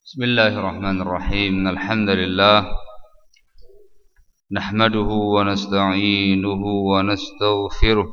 بسم الله الرحمن الرحيم الحمد لله نحمده ونستعينه ونستغفره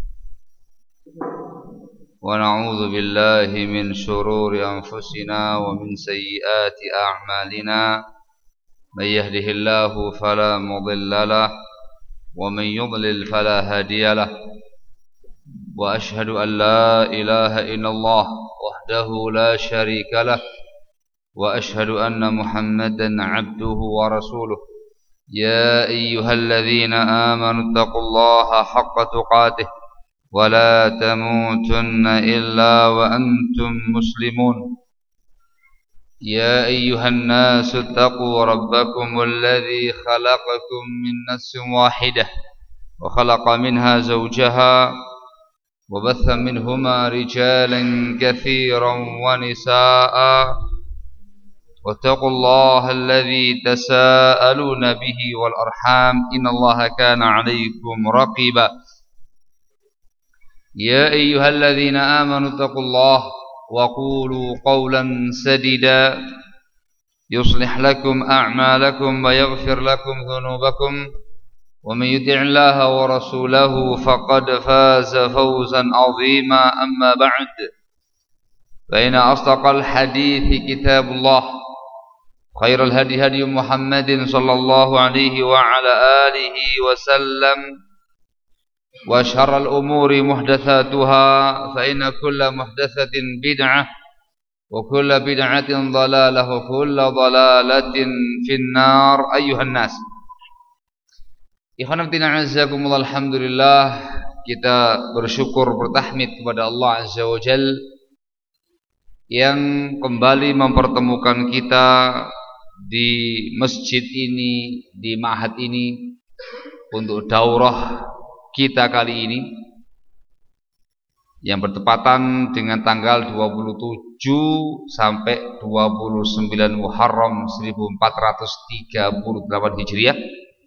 ونعوذ بالله من شرور أنفسنا ومن سيئات أعمالنا من يهده الله فلا مضل له ومن يضلل فلا هادي له وأشهد أن لا إله إلا الله وحده لا شريك له وأشهد أن محمدا عبده ورسوله يا أيها الذين آمنوا اتقوا الله حق تقاته ولا تموتن إلا وأنتم مسلمون يا أيها الناس اتقوا ربكم الذي خلقكم من نفس واحدة وخلق منها زوجها وبث منهما رجالا كثيرا ونساء واتقوا الله الذي تساءلون به والأرحام إن الله كان عليكم رقيبا يا أيها الذين آمنوا اتقوا الله وقولوا قولا سديدا يصلح لكم أعمالكم ويغفر لكم ذنوبكم ومن يطع الله ورسوله فقد فاز فوزا عظيما أما بعد فإن أصدق الحديث كتاب الله خير الهدي هدي محمد صلى الله عليه وعلى آله وسلم وشر الأمور محدثاتها فإن كل محدثة بدعة وكل بدعة ضلالة وكل ضلالة في النار أيها الناس. Ikhwan fillah azakumullah, alhamdulillah kita bersyukur bertahmid kepada Allah Azza wa Jalla yang kembali mempertemukan kita di masjid ini, di ma'had ini untuk daurah kita kali ini yang bertepatan dengan tanggal 27 sampai 29 Muharram 1438 Hijriah,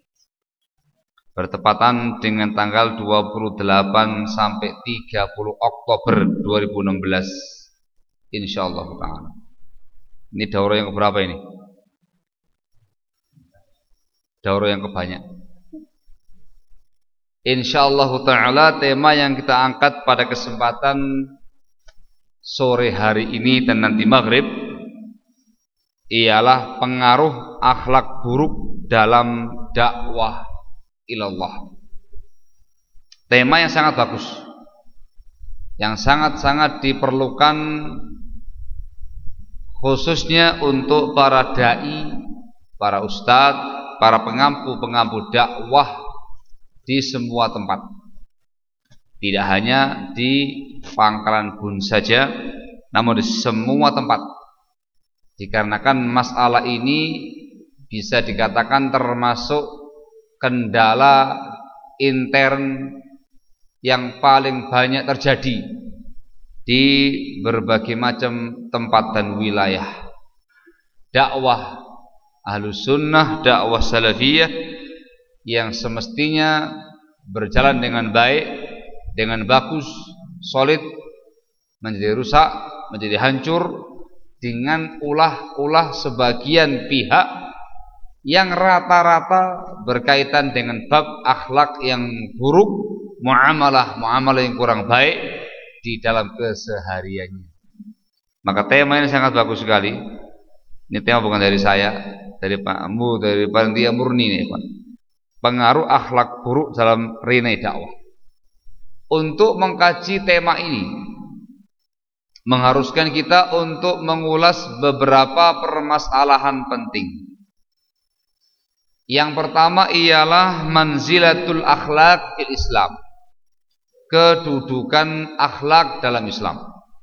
bertepatan dengan tanggal 28 sampai 30 Oktober 2016 insyaallah ta'ala. Ini daurah yang keberapa ini? Daurah yang kebanyak. Insyaallah ta'ala tema yang kita angkat pada kesempatan sore hari ini dan nanti maghrib ialah pengaruh akhlak buruk dalam dakwah ilallah. Tema yang sangat bagus, yang sangat-sangat diperlukan khususnya untuk para dai, para ustadz, para pengampu dakwah di semua tempat. Tidak hanya di Pangkalan Bun saja, namun di semua tempat. Dikarenakan masalah ini bisa dikatakan termasuk kendala intern yang paling banyak terjadi di berbagai macam tempat dan wilayah. Dakwah Ahlus Sunnah, dakwah Salafiyah yang semestinya berjalan dengan baik, dengan bagus, solid, menjadi rusak, menjadi hancur dengan ulah-ulah sebagian pihak yang rata-rata berkaitan dengan bab akhlak yang buruk, muamalah yang kurang baik di dalam kesehariannya. Maka tema ini sangat bagus sekali. Ini tema bukan dari saya, dari Pak Mu, dari panitia murni nih, Pak. Pengaruh akhlak buruk dalam rene dakwah. Untuk mengkaji tema ini mengharuskan kita untuk mengulas beberapa permasalahan penting. Yang pertama ialah manzilatul akhlak fil Islam. Kedudukan akhlak dalam Islam.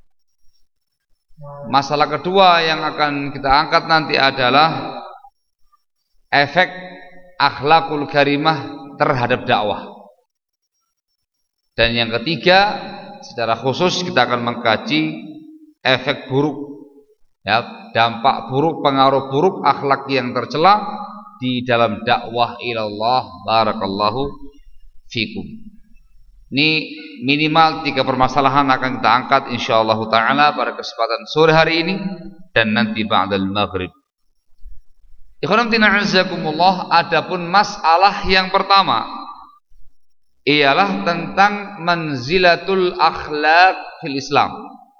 Masalah kedua yang akan kita angkat nanti adalah efek akhlakul karimah terhadap dakwah. Dan yang ketiga, secara khusus kita akan mengkaji efek buruk, ya, dampak buruk, pengaruh buruk akhlak yang tercela di dalam dakwah ilallah. Barakallahu fikum. Ini minimal 3 permasalahan akan kita angkat insyaallah taala pada kesempatan sore hari ini dan nanti ba'dal maghrib. Ikhwan fillah azakumullah, adapun masalah yang pertama ialah tentang manzilatul akhlak fil Islam.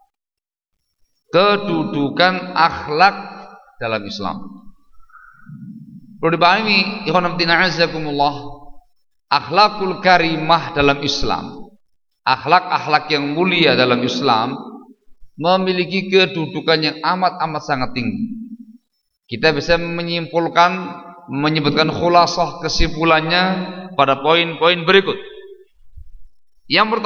Kedudukan akhlak dalam Islam. Perlu dipahami ikhwan fillah azakumullah, akhlakul karimah dalam Islam, akhlak-akhlak yang mulia dalam Islam memiliki kedudukan yang amat sangat tinggi. Kita bisa menyimpulkan, menyebutkan khulasah kesimpulannya pada poin-poin berikut. Yang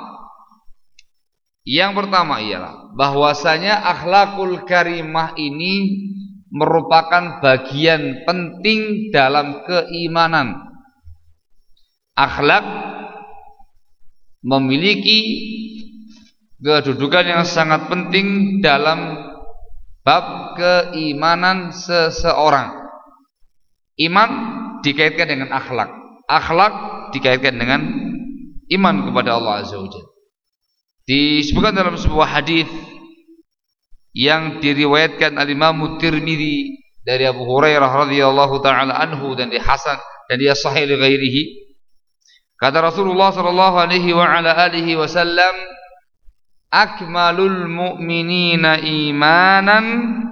pertama ialah bahwasanya akhlakul karimah ini merupakan bagian penting dalam keimanan. Akhlak memiliki kedudukan yang sangat penting dalam bab keimanan seseorang. Iman dikaitkan dengan akhlak, akhlak dikaitkan dengan iman kepada Allah Azza wa Jalla. Disebutkan dalam sebuah hadis yang diriwayatkan al-Imam Tirmidzi dari Abu Hurairah radhiyallahu taala anhu dan dia hasan dan dia sahih li ghairihi. Kata Rasulullah sallallahu alaihi wa ala alihi wasallam, akmalul mu'minina imanan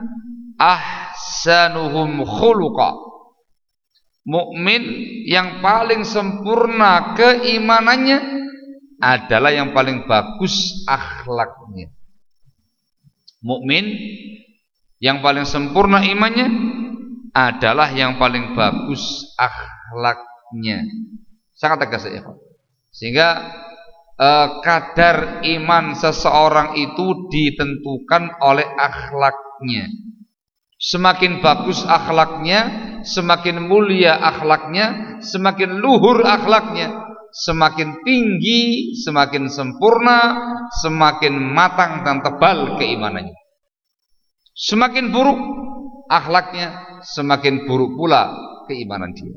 ahsanuhum khuluqa. Mukmin yang paling sempurna keimanannya adalah yang paling bagus akhlaknya. Mukmin yang paling sempurna imannya adalah yang paling bagus akhlaknya. Sangat tegas ya. Sehingga kadar iman seseorang itu ditentukan oleh akhlaknya. Semakin bagus akhlaknya, semakin mulia akhlaknya, semakin luhur akhlaknya, semakin tinggi, semakin sempurna, semakin matang dan tebal keimanannya. Semakin buruk akhlaknya, semakin buruk pula keimanan dia.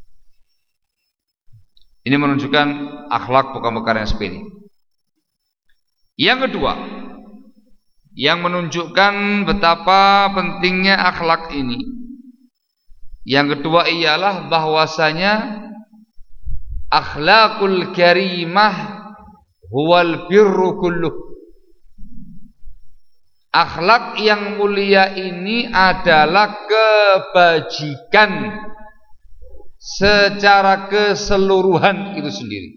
Ini menunjukkan akhlak bukan perkara yang sepele. Yang kedua, yang menunjukkan betapa pentingnya akhlak ini, yang kedua ialah bahwasanya akhlakul karimah huwal birru kulluh. Akhlak yang mulia ini adalah kebajikan secara keseluruhan itu sendiri.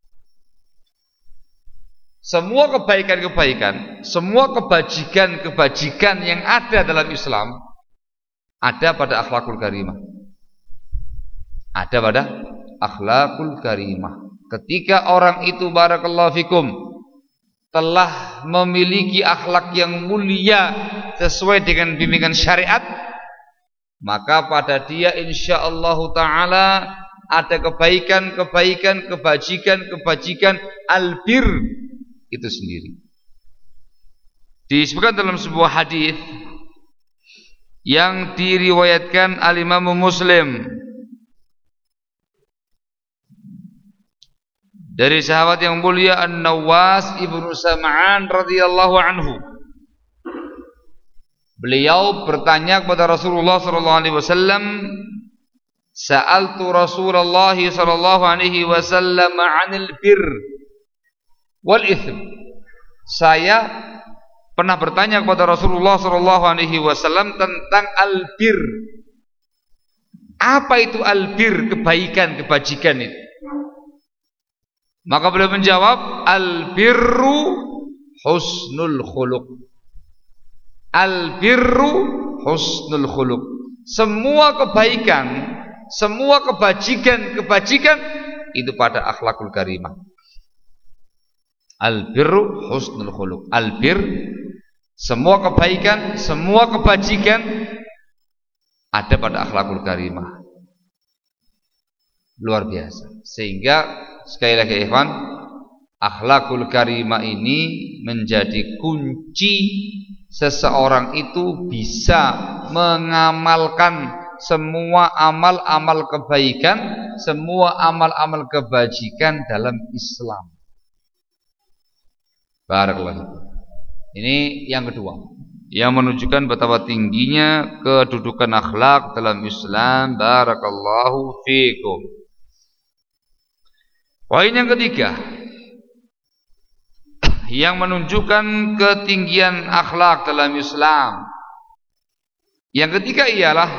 Semua kebaikan-kebaikan, semua kebajikan-kebajikan yang ada dalam Islam ada pada akhlakul karimah. Ada pada akhlakul karimah. Ketika orang itu barakallahu fikum telah memiliki akhlak yang mulia sesuai dengan bimbingan syariat, maka pada dia insyaallah taala ada kebaikan-kebaikan, kebajikan-kebajikan albir itu sendiri. Disebutkan dalam sebuah hadis yang diriwayatkan al-Imam Muslim dari sahabat yang mulia An-Nawas ibnu Sam'an radhiyallahu anhu. Beliau bertanya kepada Rasulullah sallallahu alaihi wasallam, "Sa'altu Rasulullah sallallahu alaihi wasallam 'anil bir wal ithm." Saya pernah bertanya kepada Rasulullah sallallahu alaihi wasallam tentang albir. Apa itu albir, kebaikan, kebajikan itu? Maka beliau menjawab, albirru husnul khuluq. Albirru husnul khuluq. Semua kebaikan, semua kebajikan itu pada akhlakul karimah. Albirru husnul khuluq. Albir, semua kebaikan, semua kebajikan ada pada akhlakul karimah. Luar biasa. Sehingga sekali lagi ikhwan, akhlakul karimah ini menjadi kunci seseorang itu bisa mengamalkan semua amal-amal kebaikan, semua amal-amal kebajikan dalam Islam. Barakallahu. Ini yang kedua. yang menunjukkan betapa tingginya kedudukan akhlak dalam Islam. Barakallahu fiikum. Poin yang ketiga yang menunjukkan ketinggian akhlak dalam Islam, yang ketiga ialah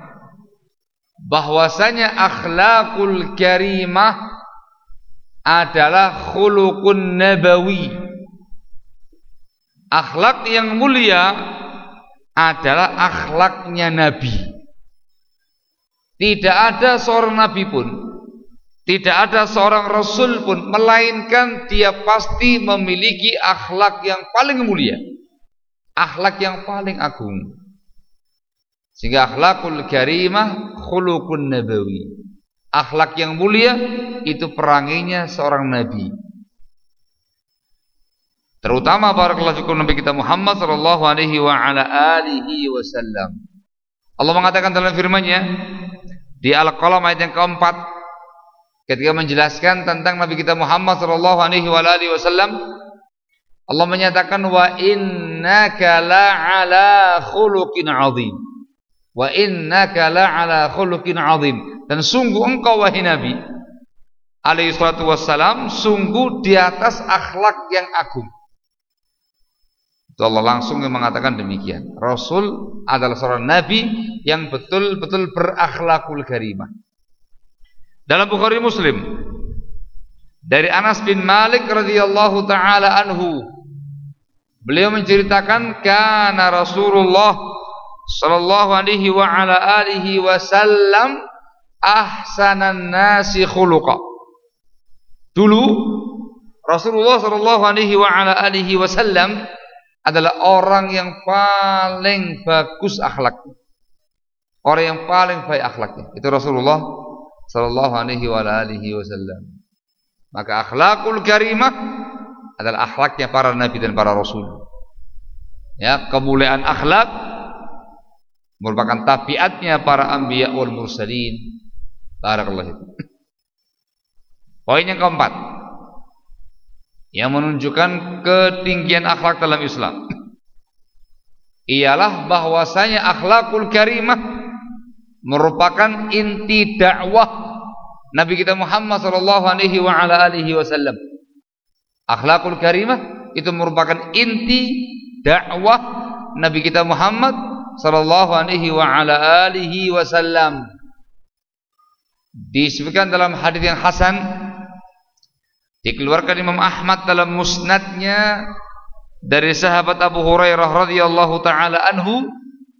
bahwasanya akhlakul karimah adalah khuluqun nabawi. Akhlak yang mulia adalah akhlaknya Nabi. Tidak ada seorang Nabi pun, tidak ada seorang Rasul pun, melainkan dia pasti memiliki akhlak yang paling mulia, akhlak yang paling agung. Sehingga akhlakul karimah khuluqun nabawi. Akhlak yang mulia itu peranginya seorang Nabi. Terutama barakallahu fikum Nabi kita Muhammad sallallahu alaihi wa ala alihi wasallam. Allah mengatakan dalam firman-Nya di Al-Qalam ayat yang keempat, ketika menjelaskan tentang Nabi kita Muhammad sallallahu alaihi wa alihi wasallam, Allah menyatakan wa innaka la'ala khuluqin 'azim. Wa innaka la'ala khuluqin 'azim. Dan sungguh engkau wahai Nabi alaihi salatu wassalam sungguh di atas akhlak yang agung. Itu Allah langsung yang mengatakan demikian. Rasul adalah seorang nabi yang betul-betul berakhlakul karimah. Dalam Bukhari Muslim dari Anas bin Malik radhiyallahu taala anhu, beliau menceritakan kana Rasulullah sallallahu alaihi wa ala alihi wasallam ahsanan nasi khuluqa. Dulu Rasulullah sallallahu alaihi wa ala alihi wasallam adalah orang yang paling bagus akhlaknya, orang yang paling baik akhlaknya. Itu Rasulullah sallallahu alaihi wa ala alihi wasallam. Maka akhlakul karimah adalah akhlaknya para nabi dan para rasul. Ya, kemuliaan akhlak merupakan tabiatnya para anbiya wal mursalin. Barakallahu. Poin yang keempat yang menunjukkan ketinggian akhlak dalam Islam ialah bahwasanya akhlakul karimah merupakan inti dakwah Nabi kita Muhammad sallallahu alaihi wa ala alihi wasallam. Akhlakul karimah itu merupakan inti dakwah Nabi kita Muhammad sallallahu alaihi wa ala alihi wasallam. Disebutkan dalam hadis yang hasan, dikeluarkan Imam Ahmad dalam musnadnya dari sahabat Abu Hurairah radhiyallahu taala anhu,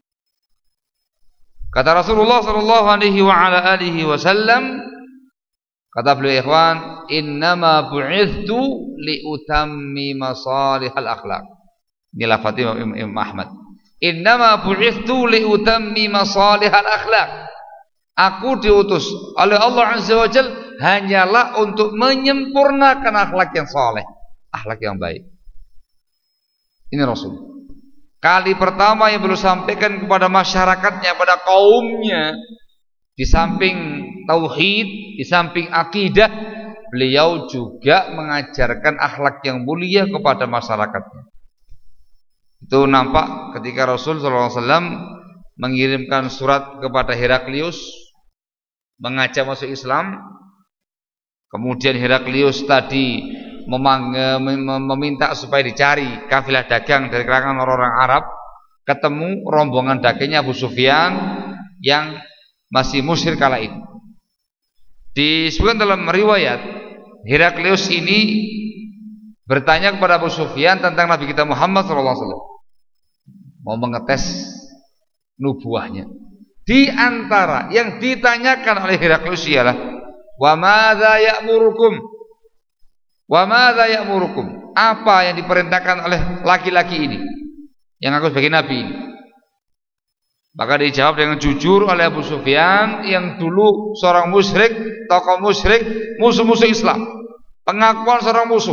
kata Rasulullah sallallahu alaihi wa ala alihi wasallam, kata beliau, ikhwan, innama bu'ithtu liutammima salihal akhlaq. Ini lafaz Imam Ahmad. Innama bu'ithtu liutammima salihal akhlaq. Aku diutus oleh Allah Azza wa Jalla hanyalah untuk menyempurnakan akhlak yang saleh, akhlak yang baik. Ini Rasul. Kali pertama yang beliau sampaikan kepada masyarakatnya, pada kaumnya, di samping tauhid, di samping akidah, beliau juga mengajarkan akhlak yang mulia kepada masyarakatnya. Itu nampak ketika Rasul SAW mengirimkan surat kepada Heraklius mengajak masuk Islam. Kemudian Heraklius tadi meminta supaya dicari kafilah dagang dari kalangan orang-orang Arab. Ketemu rombongan dagangnya Abu Sufyan yang masih musyrik kala itu. Disebutkan dalam riwayat, Heraklius ini bertanya kepada Abu Sufyan tentang Nabi kita Muhammad SAW, mau mengetes nubuahnya. Di antara yang ditanyakan oleh Heraklius ialah, wa madza ya'murukum? Wa madza ya'murukum? Apa yang diperintahkan oleh laki-laki ini yang aku sebagai nabi ini? Maka dijawab dengan jujur oleh Abu Sufyan yang dulu seorang musyrik, tokoh musyrik, musuh-musuh Islam, pengakuan seorang musuh.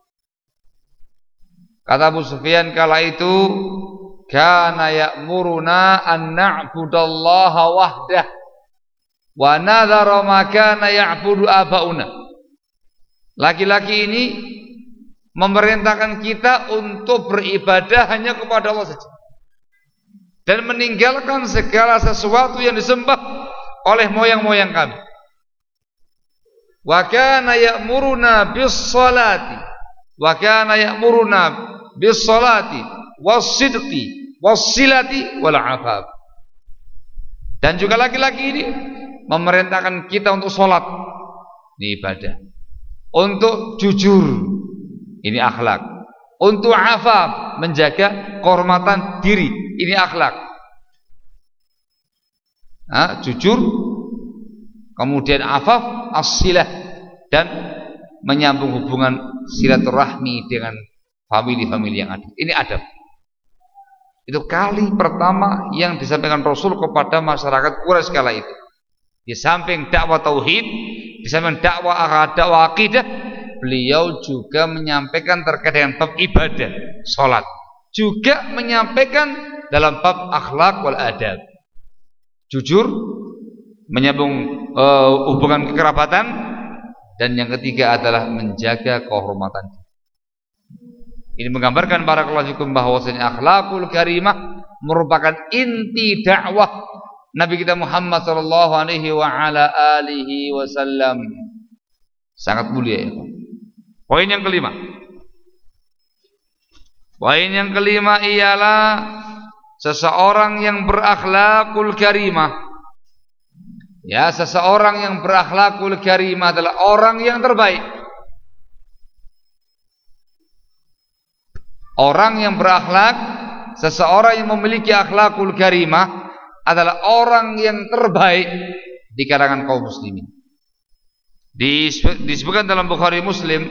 Kata Abu Sufyan kala itu, kana ya'muruna an na'budallaha wahdah wa nadhara ma kana ya'budu abauna. Laki-laki ini memerintahkan kita untuk beribadah hanya kepada Allah saja. dan meninggalkan segala sesuatu yang disembah oleh moyang-moyang kami. Wa kana ya'muruna bis-salati wa kana ya'muruna bis-salati was-sidqi was-silati wal 'afaf. Dan juga laki-laki ini memerintahkan kita untuk sholat, ini ibadah. Untuk jujur, ini akhlak. Untuk afaf, menjaga kehormatan diri, ini akhlak. Jujur, kemudian afaf, as-silah, dan menyambung hubungan silaturahmi dengan famili-famili yang ada. Ini adab. Itu kali pertama yang disampaikan Rasul kepada masyarakat Quraisy kala itu. Di samping dakwah tauhid, di samping dakwah akidah, beliau juga menyampaikan terkait dengan bab ibadah, salat. Juga menyampaikan dalam bab akhlak wal adab. Jujur, menyambung hubungan kekerabatan, dan yang ketiga adalah menjaga kehormatan. Ini menggambarkan barakallahu fikum bahwasanya akhlakul karimah merupakan inti dakwah Nabi kita Muhammad sallallahu alaihi wa ala alihi wasallam. Sangat mulia ya. Poin yang kelima. Poin yang kelima ialah seseorang yang berakhlakul karimah. Ya, seseorang yang berakhlakul karimah adalah orang yang terbaik. Orang yang berakhlak, seseorang yang memiliki akhlakul karimah adalah orang yang terbaik di kalangan kaum muslimin. Disebutkan dalam Bukhari Muslim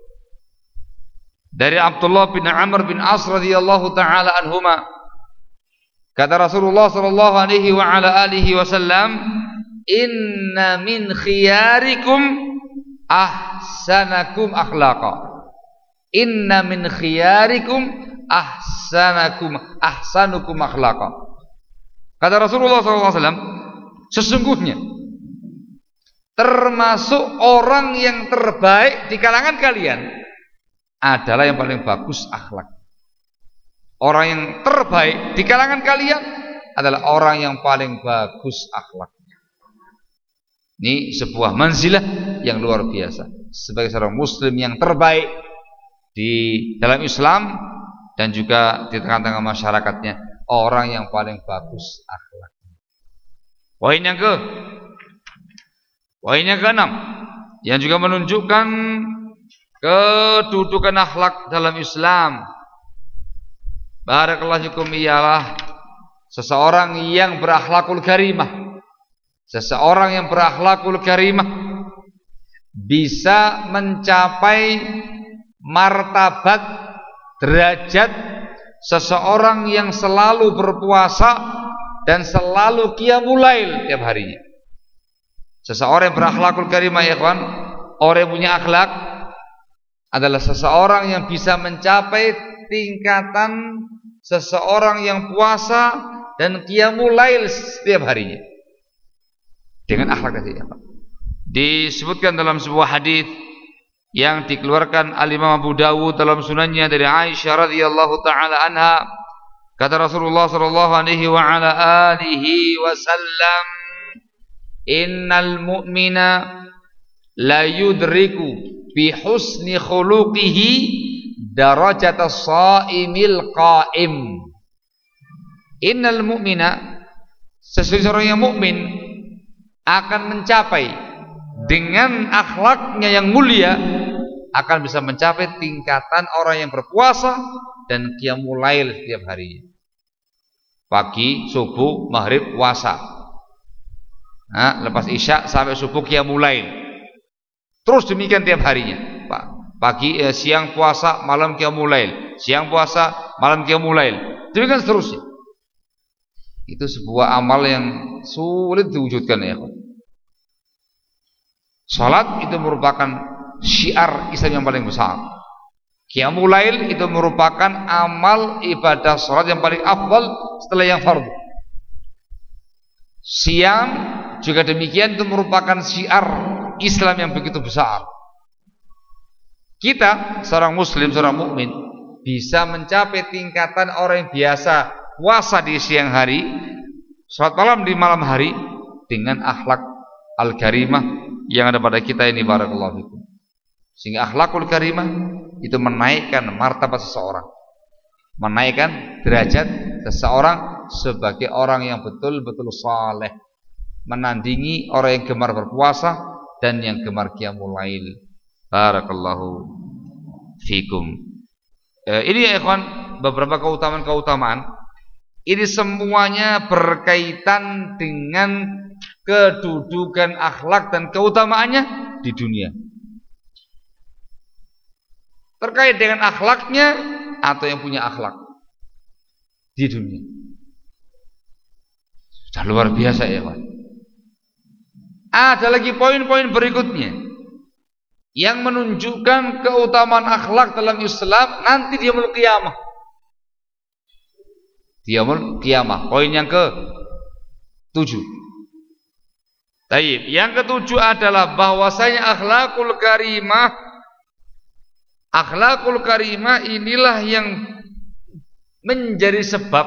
dari Abdullah bin Amr bin As radhiyallahu taala anhuma, kata Rasulullah sallallahu alaihi wa ala alihi wasallam, inna min khiyarikum ahsanakum akhlaqa. Inna min khiyarikum ahsanukum akhlaqa. Kata Rasulullah SAW, sesungguhnya termasuk orang yang terbaik di kalangan kalian adalah yang paling bagus akhlak. Orang yang terbaik di kalangan kalian adalah orang yang paling bagus akhlak. Ini sebuah manzilah yang luar biasa. Sebagai seorang muslim yang terbaik di dalam Islam dan juga di tengah-tengah masyarakatnya, orang yang paling bagus akhlaknya. Poin yang keenam yang juga menunjukkan kedudukan akhlak dalam Islam, barakallahu fikum, ialah seseorang yang berakhlakul karimah. Seseorang yang berakhlakul karimah bisa mencapai martabat derajat seseorang yang selalu berpuasa dan selalu qiyamul lail tiap harinya. Seseorang yang berakhlakul karimah ya kawan, orang yang punya akhlak adalah seseorang yang bisa mencapai tingkatan seseorang yang puasa dan qiyamul lail setiap harinya dengan akhlak tadi ya, Pak. Disebutkan dalam sebuah hadis yang dikeluarkan Al-Imam Abu Dawud dalam sunannya dari Aisyah radhiyallahu taala anha, kata Rasulullah sallallahu alaihi wa ala alihi wasallam, innal mu'mina la yudriku bi husni khuluqihi darajata shaimil qaim. Innal mu'mina, seseorang yang mukmin akan mencapai dengan akhlaknya yang mulia, akan bisa mencapai tingkatan orang yang berpuasa dan qiyamul lail setiap hari. Pagi, subuh, maghrib, puasa. Lepas isya sampai subuh qiyamul lail. Terus demikian tiap harinya. Pagi, siang puasa, malam qiyamul lail. Siang puasa, malam qiyamul lail. Demikian seterusnya. Itu sebuah amal yang sulit diwujudkan ya. Salat itu merupakan syiar Islam yang paling besar. Qiyamul lail itu merupakan amal ibadah salat yang paling afdal setelah yang fardu. Siam juga demikian, itu merupakan syiar Islam yang begitu besar. Kita seorang muslim, seorang mukmin bisa mencapai tingkatan orang yang biasa puasa di siang hari, salat malam di malam hari dengan akhlak al-karimah yang ada pada kita ini, barakallahu fikum. Sehingga akhlakul karimah itu menaikkan martabat seseorang, menaikkan derajat seseorang sebagai orang yang betul-betul saleh, menandingi orang yang gemar berpuasa dan yang gemar qiyamul lail. Barakallahu fikum. Ini ya ikhwan, beberapa keutamaan-keutamaan. Ini semuanya berkaitan dengan kedudukan akhlak dan keutamaannya di dunia. Terkait dengan akhlaknya atau yang punya akhlak di dunia. Sudah luar biasa ya Pak. Ada lagi poin-poin berikutnya yang menunjukkan keutamaan akhlak dalam Islam nanti di yaumul qiyamah. Di yaumul qiyamah. Poin yang ke-7. Baik, yang ke-7 adalah bahwasanya akhlakul karimah inilah yang menjadi sebab,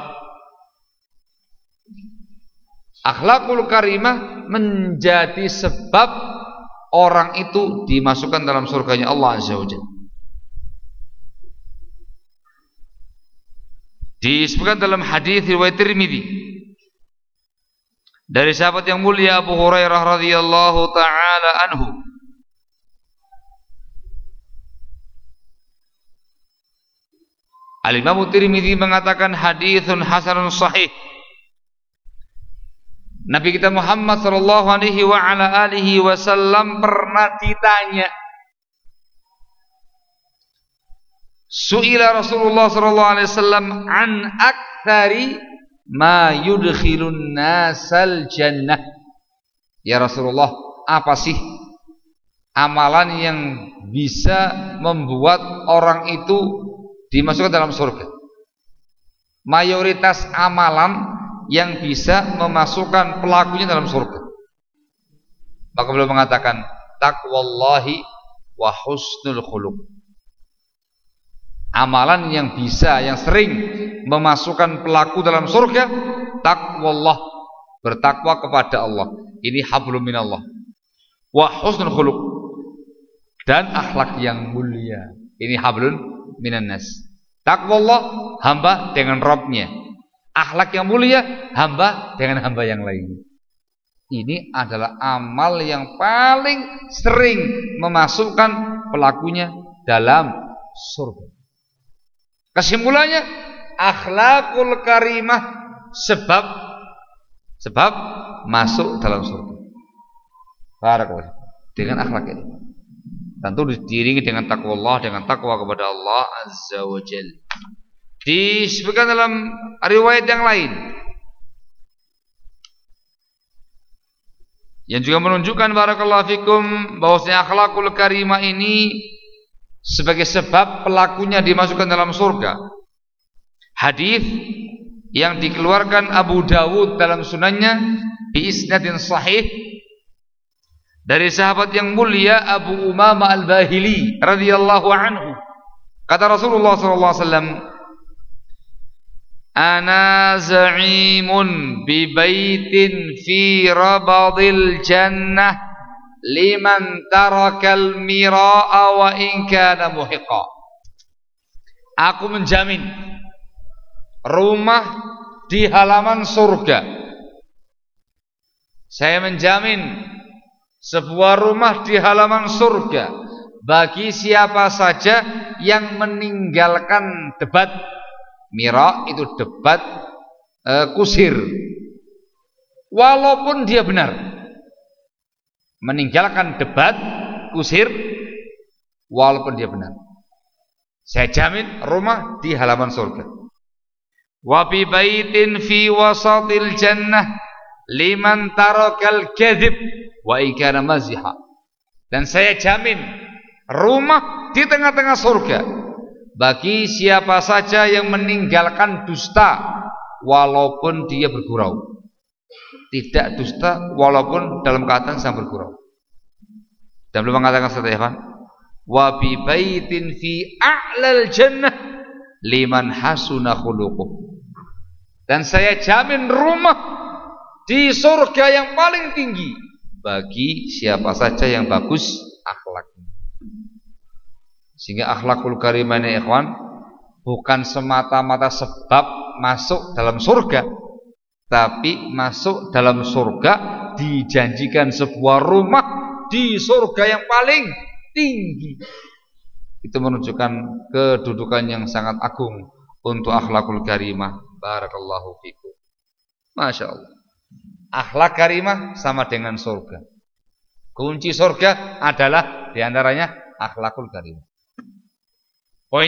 akhlakul karimah menjadi sebab orang itu dimasukkan dalam surganya Allah Azza wa Jalla. Disebutkan dalam hadis riwayat Tirmidzi dari sahabat yang mulia Abu Hurairah radhiyallahu taala anhu, Al-Imam Tirmidzi mengatakan haditsun hasanun sahih. Nabi kita Muhammad sallallahu alaihi wa ala alihi wasallam pernah ditanya, Su'ila Rasulullah sallallahu alaihi wasallam an aktsari ma yudkhilun nasal jannah. Ya Rasulullah, apa sih amalan yang bisa membuat orang itu dimasukkan dalam surga? Mayoritas amalan yang bisa memasukkan pelakunya dalam surga. Maka beliau mengatakan taqwallahi wa husnul khuluq. Amalan yang bisa, yang sering memasukkan pelaku dalam surga, taqwallah, bertakwa kepada Allah. Ini hablum minallah. Wa husnul khuluq, dan akhlak yang mulia. Ini hablun minan nas. Taqwallah, hamba dengan Rabbnya. Akhlak yang mulia, hamba dengan hamba yang lain. Ini adalah amal yang paling sering memasukkan pelakunya dalam surga. Kesimpulannya, akhlakul karimah sebab masuk dalam surga. Barakallahu dengan akhlak ini. Tentu diiringi dengan takwa Allah, dengan takwa kepada Allah Azza wa Jalla. Disebutkan dalam riwayat yang lain yang juga menunjukkan barakallahu fikum bahwasanya akhlakul karimah ini sebagai sebab pelakunya dimasukkan dalam surga. Hadis yang dikeluarkan Abu Dawud dalam sunannya bi isnadin sahih dari sahabat yang mulia Abu Umamah Al-Bahili radhiyallahu anhu. Kata Rasulullah sallallahu alaihi wasallam, ana za'imun bi baitin fi rabadil jannah liman tarakal mira'a wa in kana muhiqa. Aku menjamin rumah di halaman surga. Saya menjamin sebuah rumah di halaman surga bagi siapa saja yang meninggalkan debat. Mira itu debat kusir, walaupun dia benar. Meninggalkan debat kusir walaupun dia benar, saya jamin rumah di halaman surga. Wa bi baitin fi wasatil jannah liman tarakal kadzib wa ikana maziha. Dan saya jamin rumah di tengah-tengah surga bagi siapa saja yang meninggalkan dusta walaupun dia bergurau. Tidak dusta walaupun dalam keadaan sedang bergurau. Dan belum mengatakan seperti apa? Wa bi baitin fi a'lal jannah liman hasuna khuluquh. Dan saya jamin rumah di surga yang paling tinggi bagi siapa saja yang bagus akhlaknya. Sehingga akhlakul karimah ini ikhwan bukan semata-mata sebab masuk dalam surga, tapi masuk dalam surga dijanjikan sebuah rumah di surga yang paling tinggi. Itu menunjukkan kedudukan yang sangat agung untuk akhlakul karimah. Barakallahu fikum. Masya Allah. Akhlak karimah sama dengan surga. Kunci surga adalah diantaranya akhlakul karimah. Poin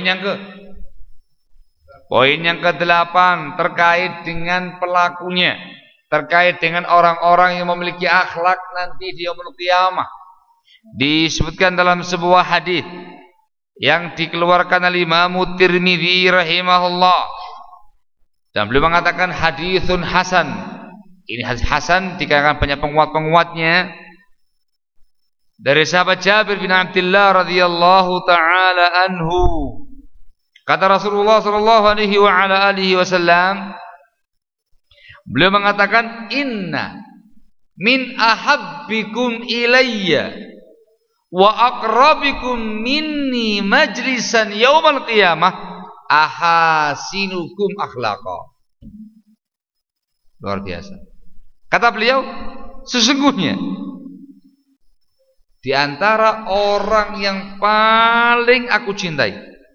yang ke-8 terkait dengan pelakunya, terkait dengan orang-orang yang memiliki akhlak nanti di yaumul qiyamah. Disebutkan dalam sebuah hadis yang dikeluarkan oleh Imam Tirmidzi rahimahullah. Dan beliau mengatakan haditsun hasan. Ini hadis hasan dikarenakan banyak penguat-penguatnya. Dari sahabat Jabir bin Abdullah radhiyallahu taala anhu. Kata Rasulullah sallallahu alaihi wa ala alihi wasallam, beliau mengatakan inna min ahabbikum ilayya wa aqrabikum minni majlisan yaumal qiyamah ahasinukum akhlaqa. Luar biasa. Kata beliau, sesungguhnya di antara orang yang paling aku cintai,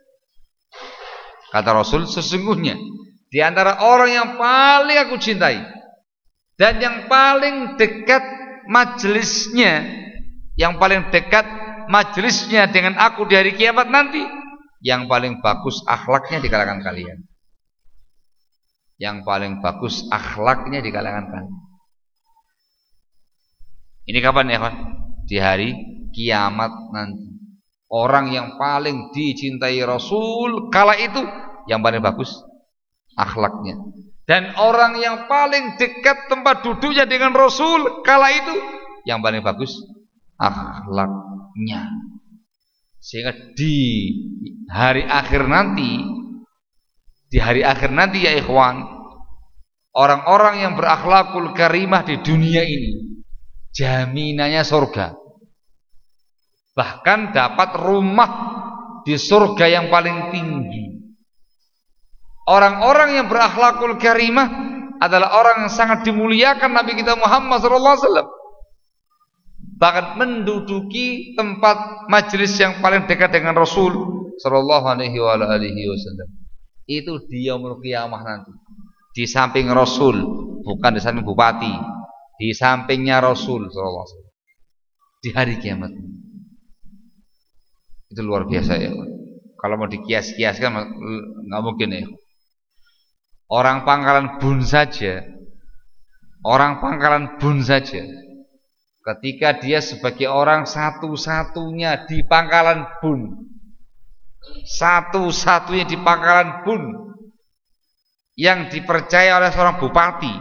kata Rasul, sesungguhnya di antara orang yang paling aku cintai dan yang paling dekat majelisnya, yang paling dekat majelisnya dengan aku di hari kiamat nanti, yang paling bagus akhlaknya di kalangan kalian. Yang paling bagus akhlaknya di kalangan kalian. Ini kapan ya, Pak? Di hari kiamat nanti. Orang yang paling dicintai Rasul kala itu yang paling bagus akhlaknya. Dan orang yang paling dekat tempat duduknya dengan Rasul kala itu yang paling bagus akhlaknya. Sehingga di hari akhir nanti ya ikhwan, orang-orang yang berakhlakul karimah di dunia ini jaminannya surga. Bahkan dapat rumah di surga yang paling tinggi. Orang-orang yang berakhlakul karimah adalah orang yang sangat dimuliakan Nabi kita Muhammad SAW. Bahkan menduduki tempat majelis yang paling dekat dengan Rasul sallallahu alaihi wasallam. Itu di yaumul qiyamah nanti. Di samping Rasul, bukan di samping bupati, di sampingnya Rasul sallallahu alaihi wasallam. Di hari kiamat. Itu luar biasa ya. Kalau mau dikias-kiaskan enggak mungkin ya. Orang pangkalan bun saja, ketika dia sebagai orang satu-satunya di pangkalan bun, yang dipercaya oleh seorang bupati,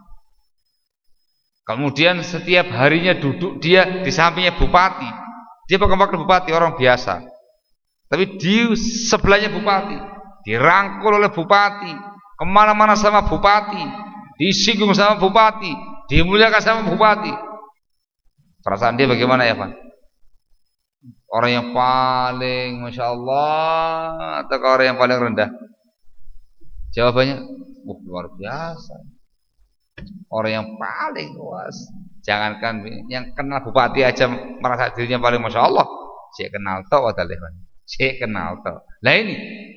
kemudian setiap harinya duduk dia di sampingnya bupati, dia bukan wakil bupati, orang biasa, tapi di sebelahnya bupati, dirangkul oleh bupati, kemana-mana sama bupati, disinggung sama bupati, dimuliakan sama bupati. Perasaan dia bagaimana ya Pak? Orang yang paling Masya Allah atau orang yang paling rendah? Jawabannya luar biasa. Orang yang paling luas. Jangankan yang kenal bupati aja merasa dirinya paling Masya Allah. Saya kenal tau Saya kenal tau. Nah ini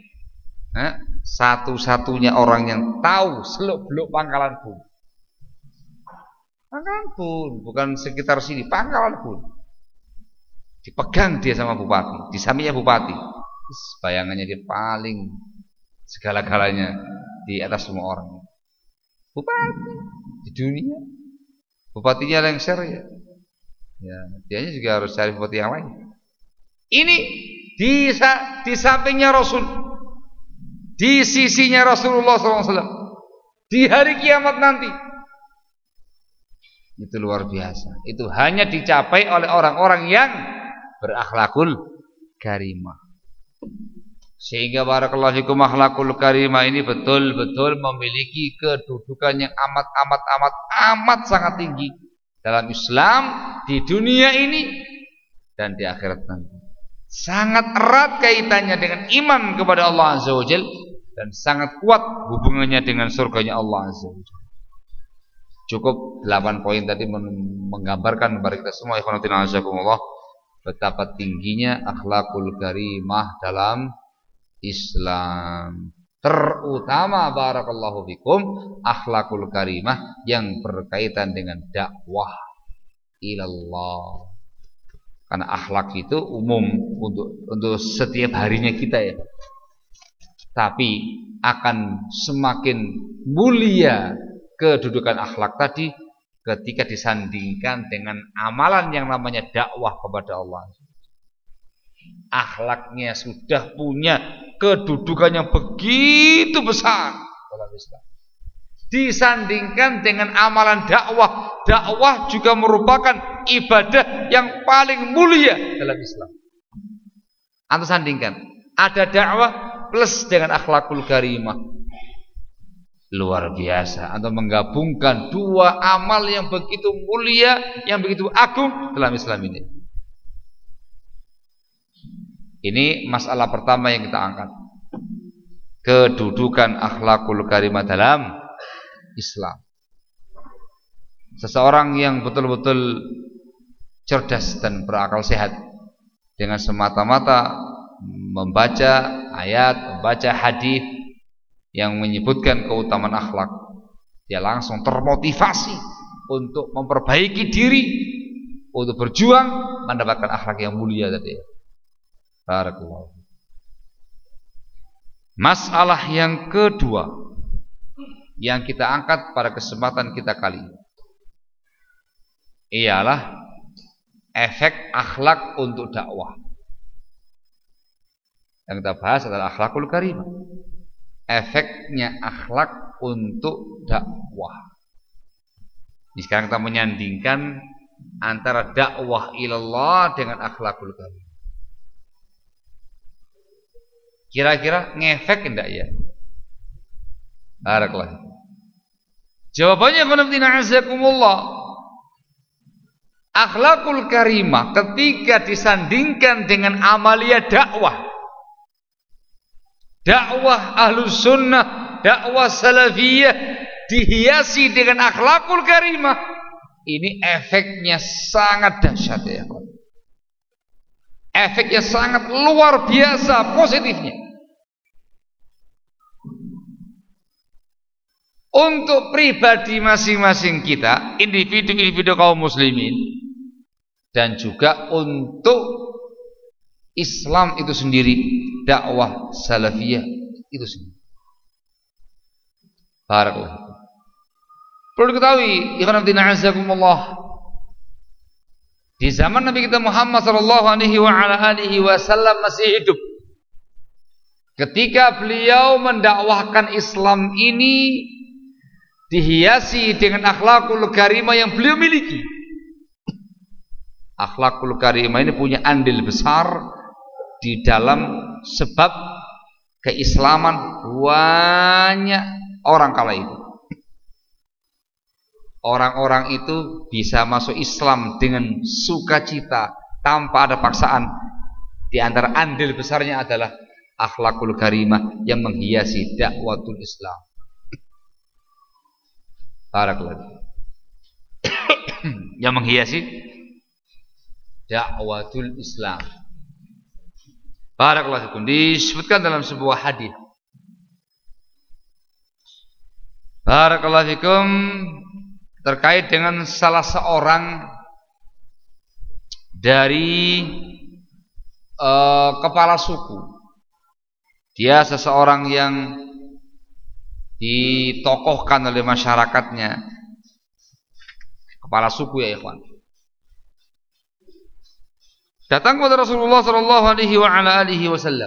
satu-satunya orang yang tahu seluk-beluk pangkalan bun. Pangkalan bun, bukan sekitar sini, pangkalan bun. Dipegang dia sama bupati, di sampingnya bupati. Bayangannya dia paling segala-galanya di atas semua orang. Bupati di dunia, bupatinya lengser ya. Ya, dianya juga harus cari bupati yang lain. Ini di sampingnya Rasul, di sisinya Rasulullah SAW di hari kiamat nanti. Itu luar biasa. Itu hanya dicapai oleh orang-orang yang berakhlakul karimah. Sehingga barakallahu fikum akhlakul karimah ini betul-betul memiliki kedudukan yang amat sangat tinggi dalam Islam, di dunia ini dan di akhirat nanti. Sangat erat kaitannya dengan iman kepada Allah Azza wa Jalla dan sangat kuat hubungannya dengan surganya Allah Azza wa Jalla. Cukup 8 poin tadi menggambarkan kepada kita semua ikhwan fillah azakumullah betapa tingginya akhlakul karimah dalam Islam, terutama barakallahu fikum akhlakul karimah yang berkaitan dengan dakwah ilallah. Karena akhlak itu umum untuk setiap harinya kita ya. Tapi akan semakin mulia kedudukan akhlak tadi ketika disandingkan dengan amalan yang namanya dakwah kepada Allah. Akhlaknya sudah punya kedudukan yang begitu besar dalam Islam. Disandingkan dengan amalan dakwah, dakwah juga merupakan ibadah yang paling mulia dalam Islam. Antum sandingkan, ada dakwah plus dengan akhlakul karimah. Luar biasa. Antum menggabungkan dua amal yang begitu mulia, yang begitu agung dalam Islam ini. Ini masalah pertama yang kita angkat. Kedudukan akhlakul karimah dalam Islam. Seseorang yang betul-betul cerdas dan berakal sehat dengan semata-mata membaca ayat, membaca hadis yang menyebutkan keutamaan akhlak, dia langsung termotivasi untuk memperbaiki diri, untuk berjuang mendapatkan akhlak yang mulia tadi. Barakallahu. Masalah yang kedua yang kita angkat pada kesempatan kita kali ini ialah efek akhlak untuk dakwah. Yang kita bahas adalah akhlakul karimah. Efeknya akhlak untuk dakwah. Ini sekarang kita menyandingkan antara dakwah ilallah dengan akhlakul karimah. Kira-kira ngefek enggak ya? Barakallah. Jawabannya qanaftina azakumullah. Akhlakul karimah ketika disandingkan dengan amalia dakwah, dakwah ahlus sunnah, dakwah salafiyah dihiasi dengan akhlakul karimah, ini efeknya sangat dahsyat ya. Efeknya sangat luar biasa positifnya. Untuk pribadi masing-masing kita, individu-individu kaum muslimin, dan juga untuk Islam itu sendiri, dakwah salafiyah itu sendiri. Barakallah. Perlu diketahui, ikhwan fillah azakumullah, di zaman Nabi kita Muhammad sallallahu alaihi wasallam masih hidup, ketika beliau mendakwahkan Islam ini dihiasi dengan akhlakul karimah yang beliau miliki. Akhlakul karimah ini punya andil besar di dalam sebab keislaman banyak orang kala itu. Orang-orang itu bisa masuk Islam dengan sukacita tanpa ada paksaan. Di antara andil besarnya adalah akhlakul karimah yang menghiasi dakwatul Islam. Barakallahu. Yang menghiasi dakwatul Islam. Barakallahu fikum. Disebutkan dalam sebuah hadis. Barakallahu fikum, terkait dengan salah seorang dari kepala suku. Dia seseorang yang ditokohkan oleh masyarakatnya, kepala suku ya ikhwan. Datang kepada Rasulullah sallallahu alaihi wasallam.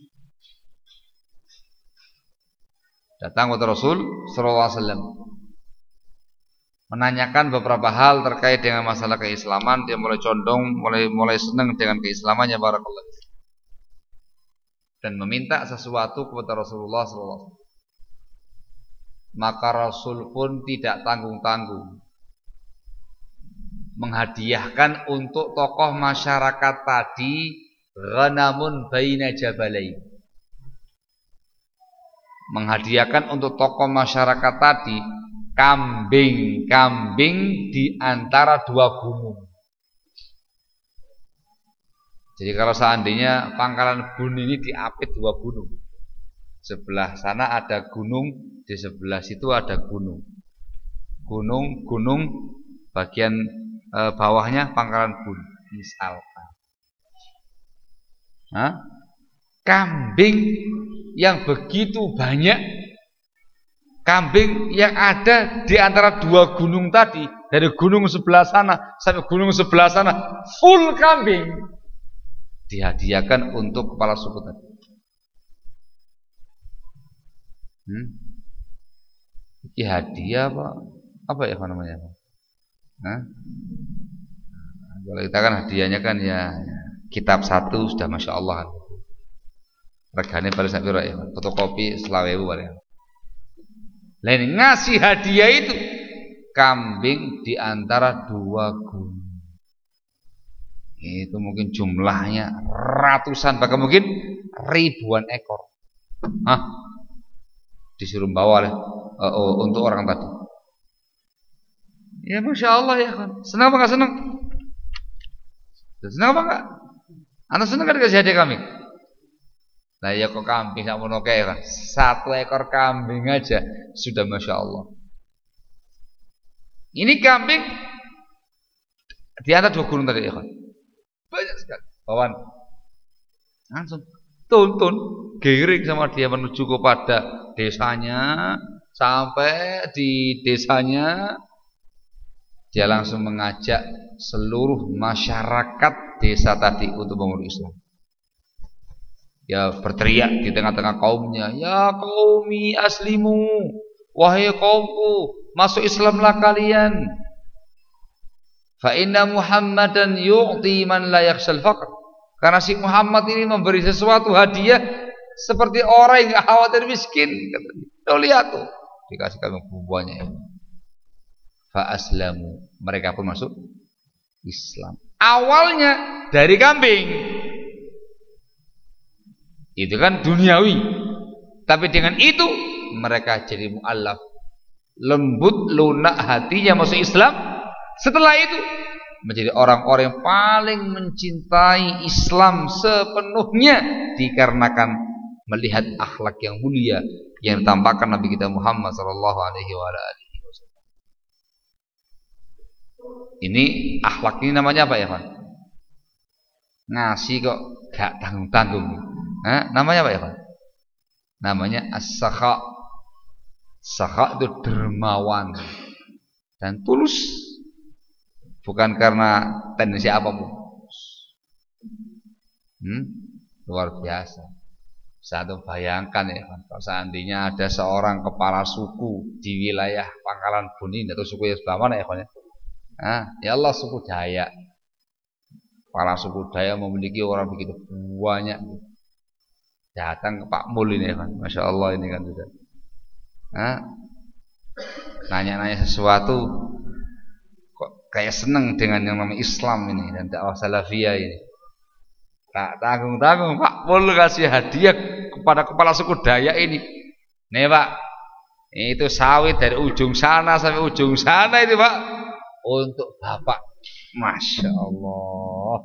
Datang kepada Rasul sallallahu alaihi wasallam, menanyakan beberapa hal terkait dengan masalah keislaman. Dia mulai condong, mulai senang dengan keislamannya, barakallahu. dan meminta sesuatu kepada Rasulullah SAW. Maka Rasul pun tidak tanggung-tanggung menghadiahkan untuk tokoh masyarakat tadi ghanamun baina jabalain. Menghadiahkan untuk tokoh masyarakat tadi kambing-kambing di antara dua gunung. Jadi kalau seandainya Pangkalan Bun ini diapit dua gunung, sebelah sana ada gunung, di sebelah situ ada gunung. Gunung bagian bawahnya Pangkalan Bun, misalkan. Kambing yang begitu banyak, kambing yang ada di antara dua gunung tadi, dari gunung sebelah sana sampai gunung sebelah sana, full kambing dihadiahkan untuk kepala suku tadi. Ini hadiah apa ya namanya? Kalau kita kan hadiahnya kan ya kitab satu sudah masya Allah. Regane paling sak pira ya? Fotokopi 20.000 paling. Lain ngasih hadiah itu kambing di antara dua gunung. Itu mungkin jumlahnya ratusan bahkan mungkin ribuan ekor. Disuruh bawa untuk orang tadi. Ya masya Allah ya kan. Senang apa nggak senang? Senang apa nggak? Anda senang kan dikasih hadiah kambing? Nah ya kok kambing sama nokai kan? Satu ekor kambing aja sudah masya Allah. Ini kambing di antara dua gunung tadi ya kan? Banyak sekali. Bawan langsung tuntun giring sama dia menuju kepada desanya. Sampai di desanya dia langsung mengajak seluruh masyarakat desa tadi untuk memeluk Islam. Ya berteriak di tengah-tengah kaumnya, ya qaumi aslimu, wahai kaumku, masuk Islamlah kalian. Fa inna Muhammadan yu'ti man la yakhshal faqr. Karena si Muhammad ini memberi sesuatu hadiah seperti orang yang enggak khawatir miskin. Tuh lihat tuh, dikasih kami buahnya ini. Fa aslamu, mereka pun masuk Islam. Awalnya dari kambing. Itu kan duniawi. Tapi dengan itu mereka jadi mu'allaf, lembut lunak hatinya masuk Islam. Setelah itu menjadi orang-orang yang paling mencintai Islam sepenuhnya dikarenakan melihat akhlak yang mulia yang ditampakkan Nabi kita Muhammad sallallahu alaihi wasallam. Ini akhlak ini namanya apa ya, Pak? Ngasih kok gak tanggung-tanggung. Namanya apa ya, Pak? Namanya as-sakha. Sakha itu dermawan dan tulus. Bukan karena tendensi apapun. Luar biasa. Satu bayangkan ya, kalau seandainya ada seorang kepala suku di wilayah Pangkalan Bun ini atau suku yang sebelah mana ya, Pak? Ya Allah, suku Dayak. Kepala suku Dayak memiliki orang begitu banyak. Datang ke Pak Mul ini, Pak. Masya Allah ini kan sudah. Nanya-nanya sesuatu kok kayak seneng dengan yang namanya Islam ini dan dakwah salafiyah ini. Tak tanggung-tanggung Pak Mul kasih hadiah kepada kepala suku Dayak ini. Nih Pak, itu sawit dari ujung sana sampai ujung sana itu Pak, untuk Bapak. Masya Allah.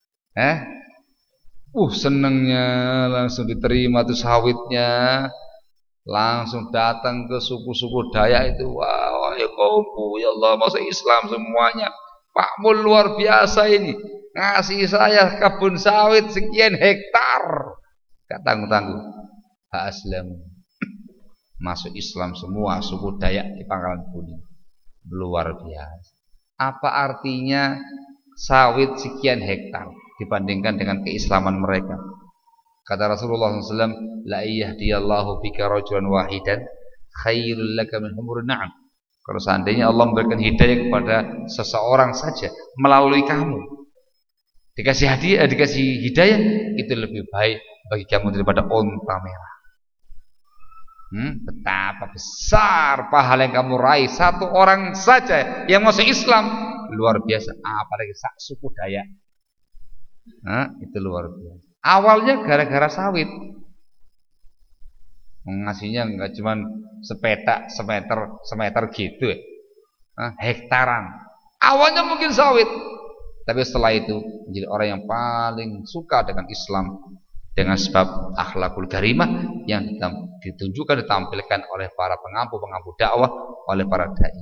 Senengnya langsung diterima tuh sawitnya. Langsung datang ke suku-suku Dayak itu. Wah, ya kaumku, ya Allah, masuk Islam semuanya. Pak Mul luar biasa ini, ngasih saya kebun sawit sekian hektar. Gak tanggung-tanggung. Aslam. Masuk Islam semua suku Dayak di Pangkalan Bun. Luar biasa. Apa artinya sawit sekian hektar dibandingkan dengan keislaman mereka? Kata Rasulullah SAW, la yahdiyallahu bika rajulan wahidan khairul laka min humurin na'am. Kalau seandainya Allah memberikan hidayah kepada seseorang saja melalui kamu, dikasih hadiah, dikasih hidayah, itu lebih baik bagi kamu daripada unta merah. Betapa besar pahala yang kamu raih satu orang saja yang masuk Islam, luar biasa. Apalagi sak suku Dayak, itu luar biasa. Awalnya gara-gara sawit, ngasihnya nggak cuma sepetak, semeter gitu ya, hektaran. Awalnya mungkin sawit, tapi setelah itu menjadi orang yang paling suka dengan Islam dengan sebab akhlakul karimah yang ditunjukkan, ditampilkan oleh para pengampu dakwah, oleh para dai.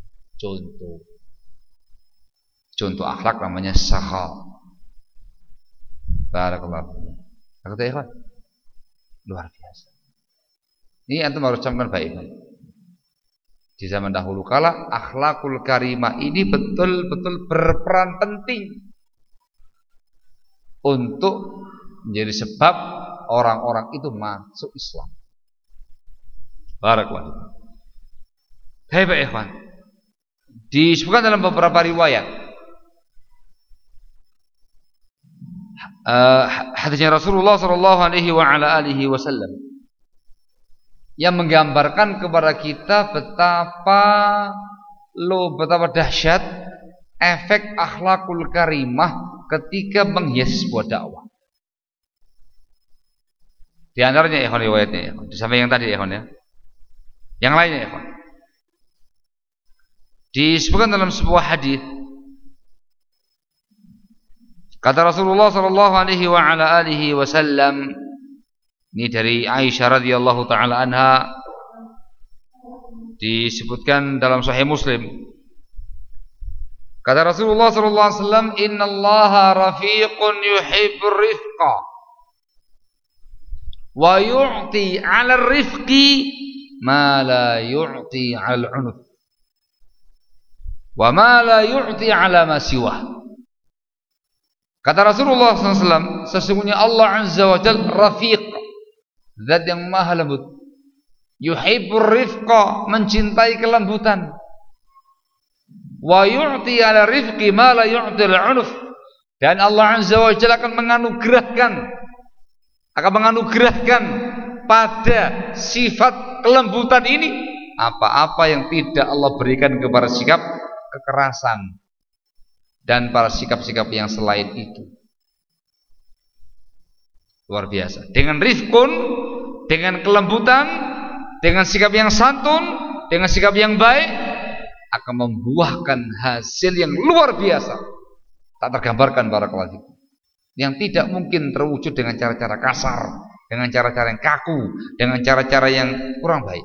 Contoh akhlak namanya sakha. Barakallahu. Ikhwan, luar biasa. Ini antum harus camkan baik-baik. Di zaman dahulu kala akhlakul karimah ini betul-betul berperan penting untuk menjadi sebab orang-orang itu masuk Islam. Barakallahu. Baik, ikhwan. Disebutkan dalam beberapa riwayat hadisnya Rasulullah sallallahu alaihi wasallam yang menggambarkan kepada kita betapa dahsyat efek akhlakul karimah ketika menghias sebuah dakwah. Di antaranya ikhwan riwayatnya, ikhwan. Di samping yang tadi ikhwan ya. Yang lainnya ikhwan. Disebutkan dalam sebuah hadis, kata Rasulullah sallallahu alaihi wasallam, ini dari Aisyah radhiyallahu taala anha, disebutkan dalam Sahih Muslim. Kata Rasulullah sallallahu alaihi wasallam, "Innallaha rafiqun yuhibbur rifqa wa yu'ti 'alal rifqi ma la yu'ti 'alal 'unuf wa ma la yu'ti 'ala ma siwah." Kata Rasulullah SAW, sesungguhnya Allah Azza wa Jalla rafiq, zat yang maha lembut, yuhibbur rifqa, mencintai kelembutan, wa yu'ti 'ala rifqi ma la yu'ti 'ala 'unuf, dan Allah Azza wa Jalla akan menganugerahkan pada sifat kelembutan ini apa-apa yang tidak Allah berikan kepada sikap kekerasan dan para sikap-sikap yang selain itu. Luar biasa. Dengan rifqun, dengan kelembutan, dengan sikap yang santun, dengan sikap yang baik, akan membuahkan hasil yang luar biasa, tak tergambarkan barakallahu fikum, yang tidak mungkin terwujud dengan cara-cara kasar, dengan cara-cara yang kaku, dengan cara-cara yang kurang baik.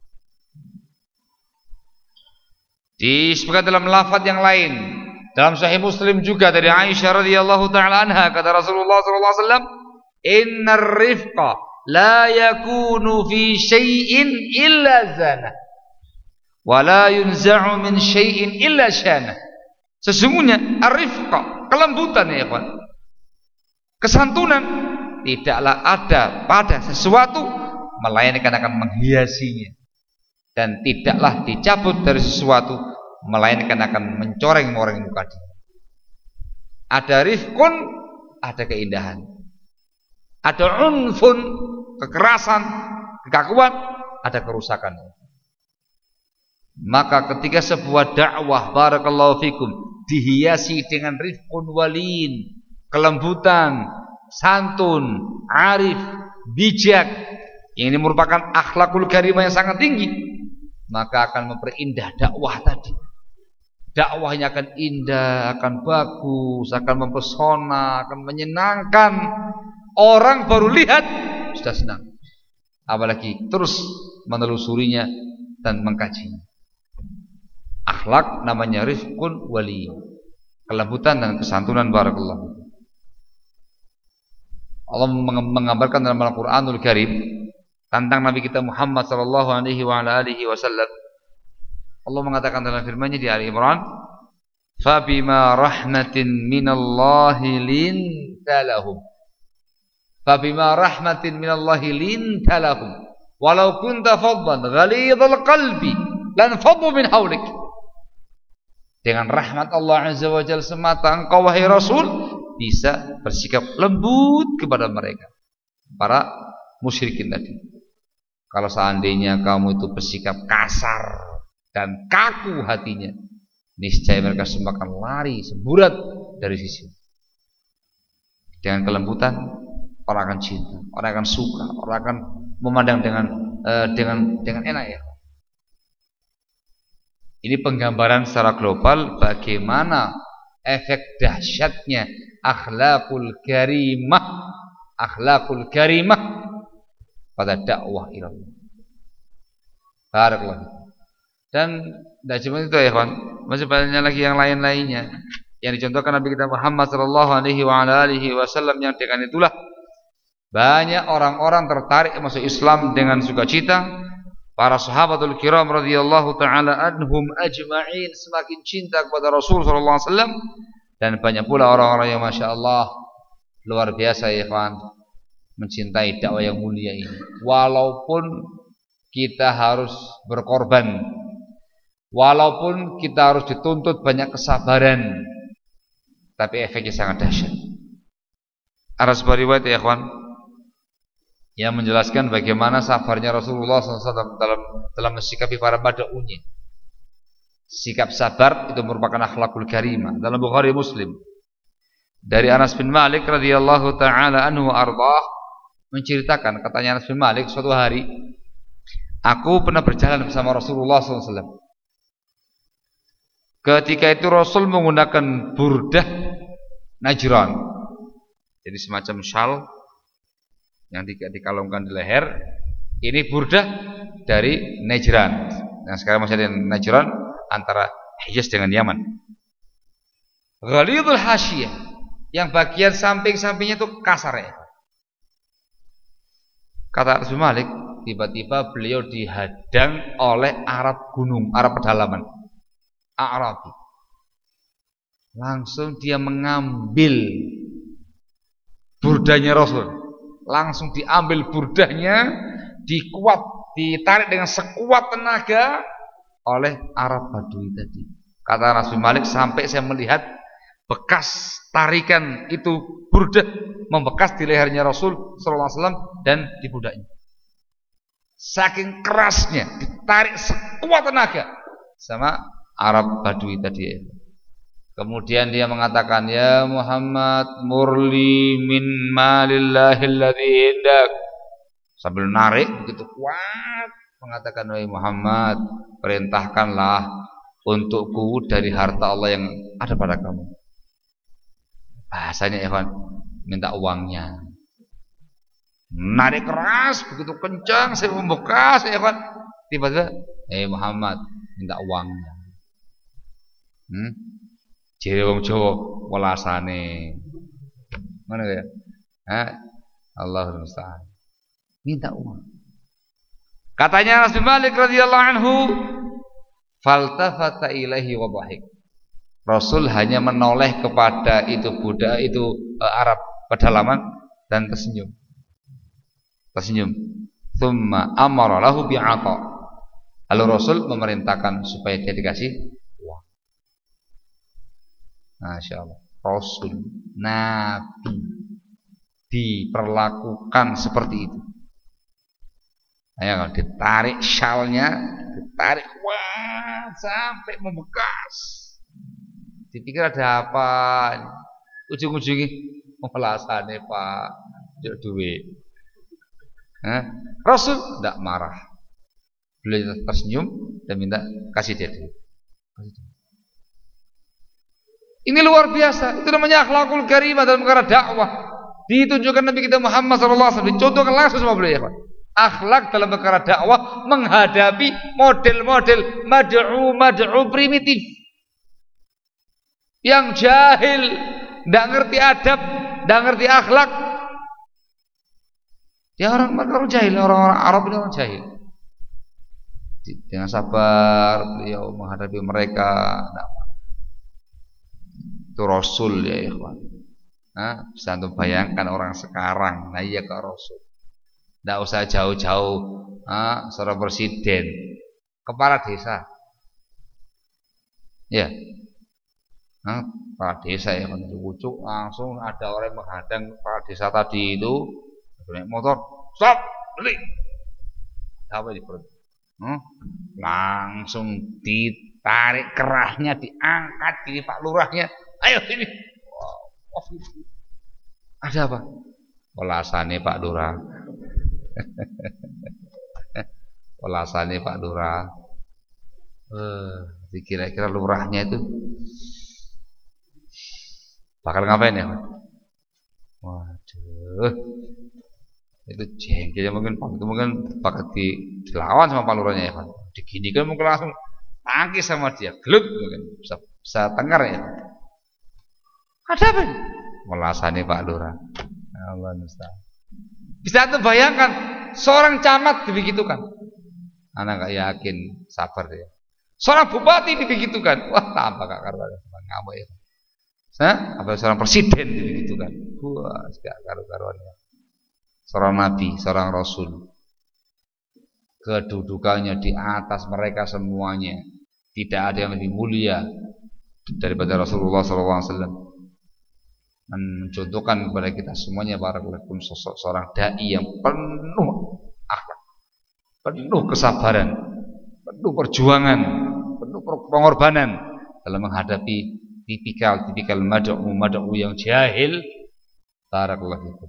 Disebutkan dalam lafaz yang lain dalam Sahih Muslim juga dari Aisyah radhiyallahu taala anha, kata Rasulullah sallallahu alaihi wasallam, "Innar rifqa la yakunu fi syai'in illa zana wa la yunza'u min syai'in illa syana." Sesungguhnya ar-rifqa, kelembutan ya ikhwan, kesantunan, tidaklah ada pada sesuatu melainkan akan menghiasinya, dan tidaklah dicabut dari sesuatu melainkan akan mencoreng-moreng muka dia. Ada rifqun, ada keindahan. Ada unfun, kekerasan, kekakuan, ada kerusakan. Maka ketika sebuah dakwah barakallahu fikum dihiasi dengan rifqun walin, kelembutan, santun, arif, bijak, yang ini merupakan akhlakul karimah yang sangat tinggi, maka akan memperindah dakwah tadi. Dakwahnya akan indah, akan bagus, akan mempesona, akan menyenangkan. Orang baru lihat sudah senang, apalagi terus menelusurinya dan mengkajinya. Akhlak namanya rifqun wali, kelembutan dan kesantunan barakallahu. Allah menggambarkan dalam Al-Qur'anul Karim tentang Nabi kita Muhammad sallallahu alaihi wasallam. Allah mengatakan dalam firman-Nya di Ali Imran, "Fabima rahmatin minallahi linta lahum." Fabima rahmatin minallahi linta lahum. Walau kunta faddan ghalidhal qalbi lan faddu min hawlik. Dengan rahmat Allah Azza wa Jalla semata engkau wahai Rasul bisa bersikap lembut kepada mereka. para musyrikin tadi. Kalau seandainya kamu itu bersikap kasar dan kaku hatinya, niscaya mereka semua akan lari semburat dari sisi. Dengan kelembutan, orang akan cinta, orang akan suka, orang akan memandang dengan enak ya. Ini penggambaran secara global bagaimana efek dahsyatnya akhlakul karimah pada dakwah ilallah. Barakallahu. Dan tidak cuma itu ya kawan, masih banyak lagi yang lain-lainnya yang dicontohkan Nabi kita Muhammad sallallahu alaihi wasallam, yang dengan itulah banyak orang-orang tertarik masuk Islam dengan sukacita. Para sahabatul kiram radhiyallahu taala anhum ajma'in semakin cinta kepada Rasul sallallahu alaihi wasallam, dan banyak pula orang-orang yang masya Allah luar biasa ya kawan, mencintai dakwah yang mulia ini. Walaupun kita harus berkorban, walaupun kita harus dituntut banyak kesabaran, tapi efeknya sangat dahsyat. Ada sebuah riwayat ya kawan yang menjelaskan bagaimana sabarnya Rasulullah SAW dalam mensikapi para badaunya. Sikap sabar itu merupakan akhlakul karimah. Dalam Bukhari Muslim dari Anas bin Malik radhiyallahu taala anhu ardhah menceritakan, katanya Anas bin Malik, suatu hari aku pernah berjalan bersama Rasulullah SAW. Ketika itu Rasul menggunakan burdah Najran, jadi semacam syal yang dikalungkan di leher. Ini burdah dari Najran. Nah, sekarang masih ada Najran antara Hijaz dengan Yaman. Ghalidul hasyiyah, yang bagian samping-sampingnya itu kasar ya. Kata Anas bin Malik, tiba-tiba beliau dihadang oleh Arab gunung, Arab pedalaman, Arabi. Langsung dia mengambil burdahnya Rasul. Langsung diambil burdahnya, ditarik dengan sekuat tenaga oleh Arab Badui tadi. Kata Anas bin Malik, sampai saya melihat bekas tarikan itu burdah membekas di lehernya Rasul sallallahu alaihi wasallam dan di pundaknya. Saking kerasnya ditarik sekuat tenaga sama Arab Badui tadi. Kemudian dia mengatakan, ya Muhammad, murli min malillahi alladhi indak. Sambil narik begitu kuat mengatakan, wahai Muhammad, perintahkanlah untukku dari harta Allah yang ada pada kamu. Bahasanya Evan, minta uangnya. Narik keras begitu kencang, saya membekas Evan. Tiba-tiba, Muhammad, minta uangnya. Jere wong Jawa welasane. Mana ya? Allahul musta'an. Minta uang. Katanya Anas bin Malik radhiyallahu anhu, faltafata ilaihi wa dhahik. Rasul hanya menoleh kepada itu budak itu Arab pedalaman dan tersenyum. Tsumma amara lahu bi'ata. Lalu Rasul memerintahkan supaya dia dikasih uang. Masya Allah, Rasul Nabi diperlakukan seperti itu. Ayo, ditarik syalnya, ditarik wah sampai membekas. Dipikir ada apa? Ujung-ujungnya pembalasannya Pak, jauh duit. Rasul tidak marah, beliau tersenyum dan minta kasih dia duit. Ini luar biasa. Itu namanya akhlakul karimah dalam perkara dakwah. Ditunjukkan Nabi kita Muhammad SAW, dicontohkan langsung sama beliau. Akhlak dalam perkara dakwah menghadapi model-model mad'u primitif yang jahil, tidak ngerti adab, tidak ngerti akhlak. Ya orang jahil, orang-orang Arab ini orang jahil. Dengan sabar beliau menghadapi mereka. Itu Rasul ya ikhwan. Bisa untuk bayangkan orang sekarang. Nah iya ke Rasul. Tidak usah jauh-jauh seorang presiden, kepala desa. Ya. Kepala desa ya kan, lucu langsung ada orang yang menghadang kepala desa tadi itu naik motor, stop, berhenti. Apa di perut? Langsung ditarik kerahnya, diangkat ini Pak Lurahnya. Ayo sini. Wow. Ada apa? Welasane Pak Lurah. Welasane Pak Lurah. Kira-kira lurahnya itu bakal ngapain ya? Waduh, itu jengkelnya mungkin bakal dilawan sama Pak Lurahnya ya kan? Diginikan mungkin langsung tangkis sama dia, gelut mungkin bisa tengkar ya. Ada apa? Welasane Pak Lurah. Allah Nusta. Bisa tuh bayangkan seorang camat dibegitukan. Anak gak yakin sabar dia. Seorang bupati dibegitukan. Wah, tambah gak karuan ngamuk ya. Apa seorang presiden dibegitukan. Wah, gak karu-karuannya. Seorang nabi, seorang rasul. Kedudukannya di atas mereka semuanya. Tidak ada yang lebih mulia daripada Rasulullah SAW. Mencontohkan kepada kita semuanya barakallahu sosok seorang dai yang penuh akhlak, penuh kesabaran, penuh perjuangan, penuh pengorbanan dalam menghadapi tipikal mad'u yang jahil. Barakallahu fikum.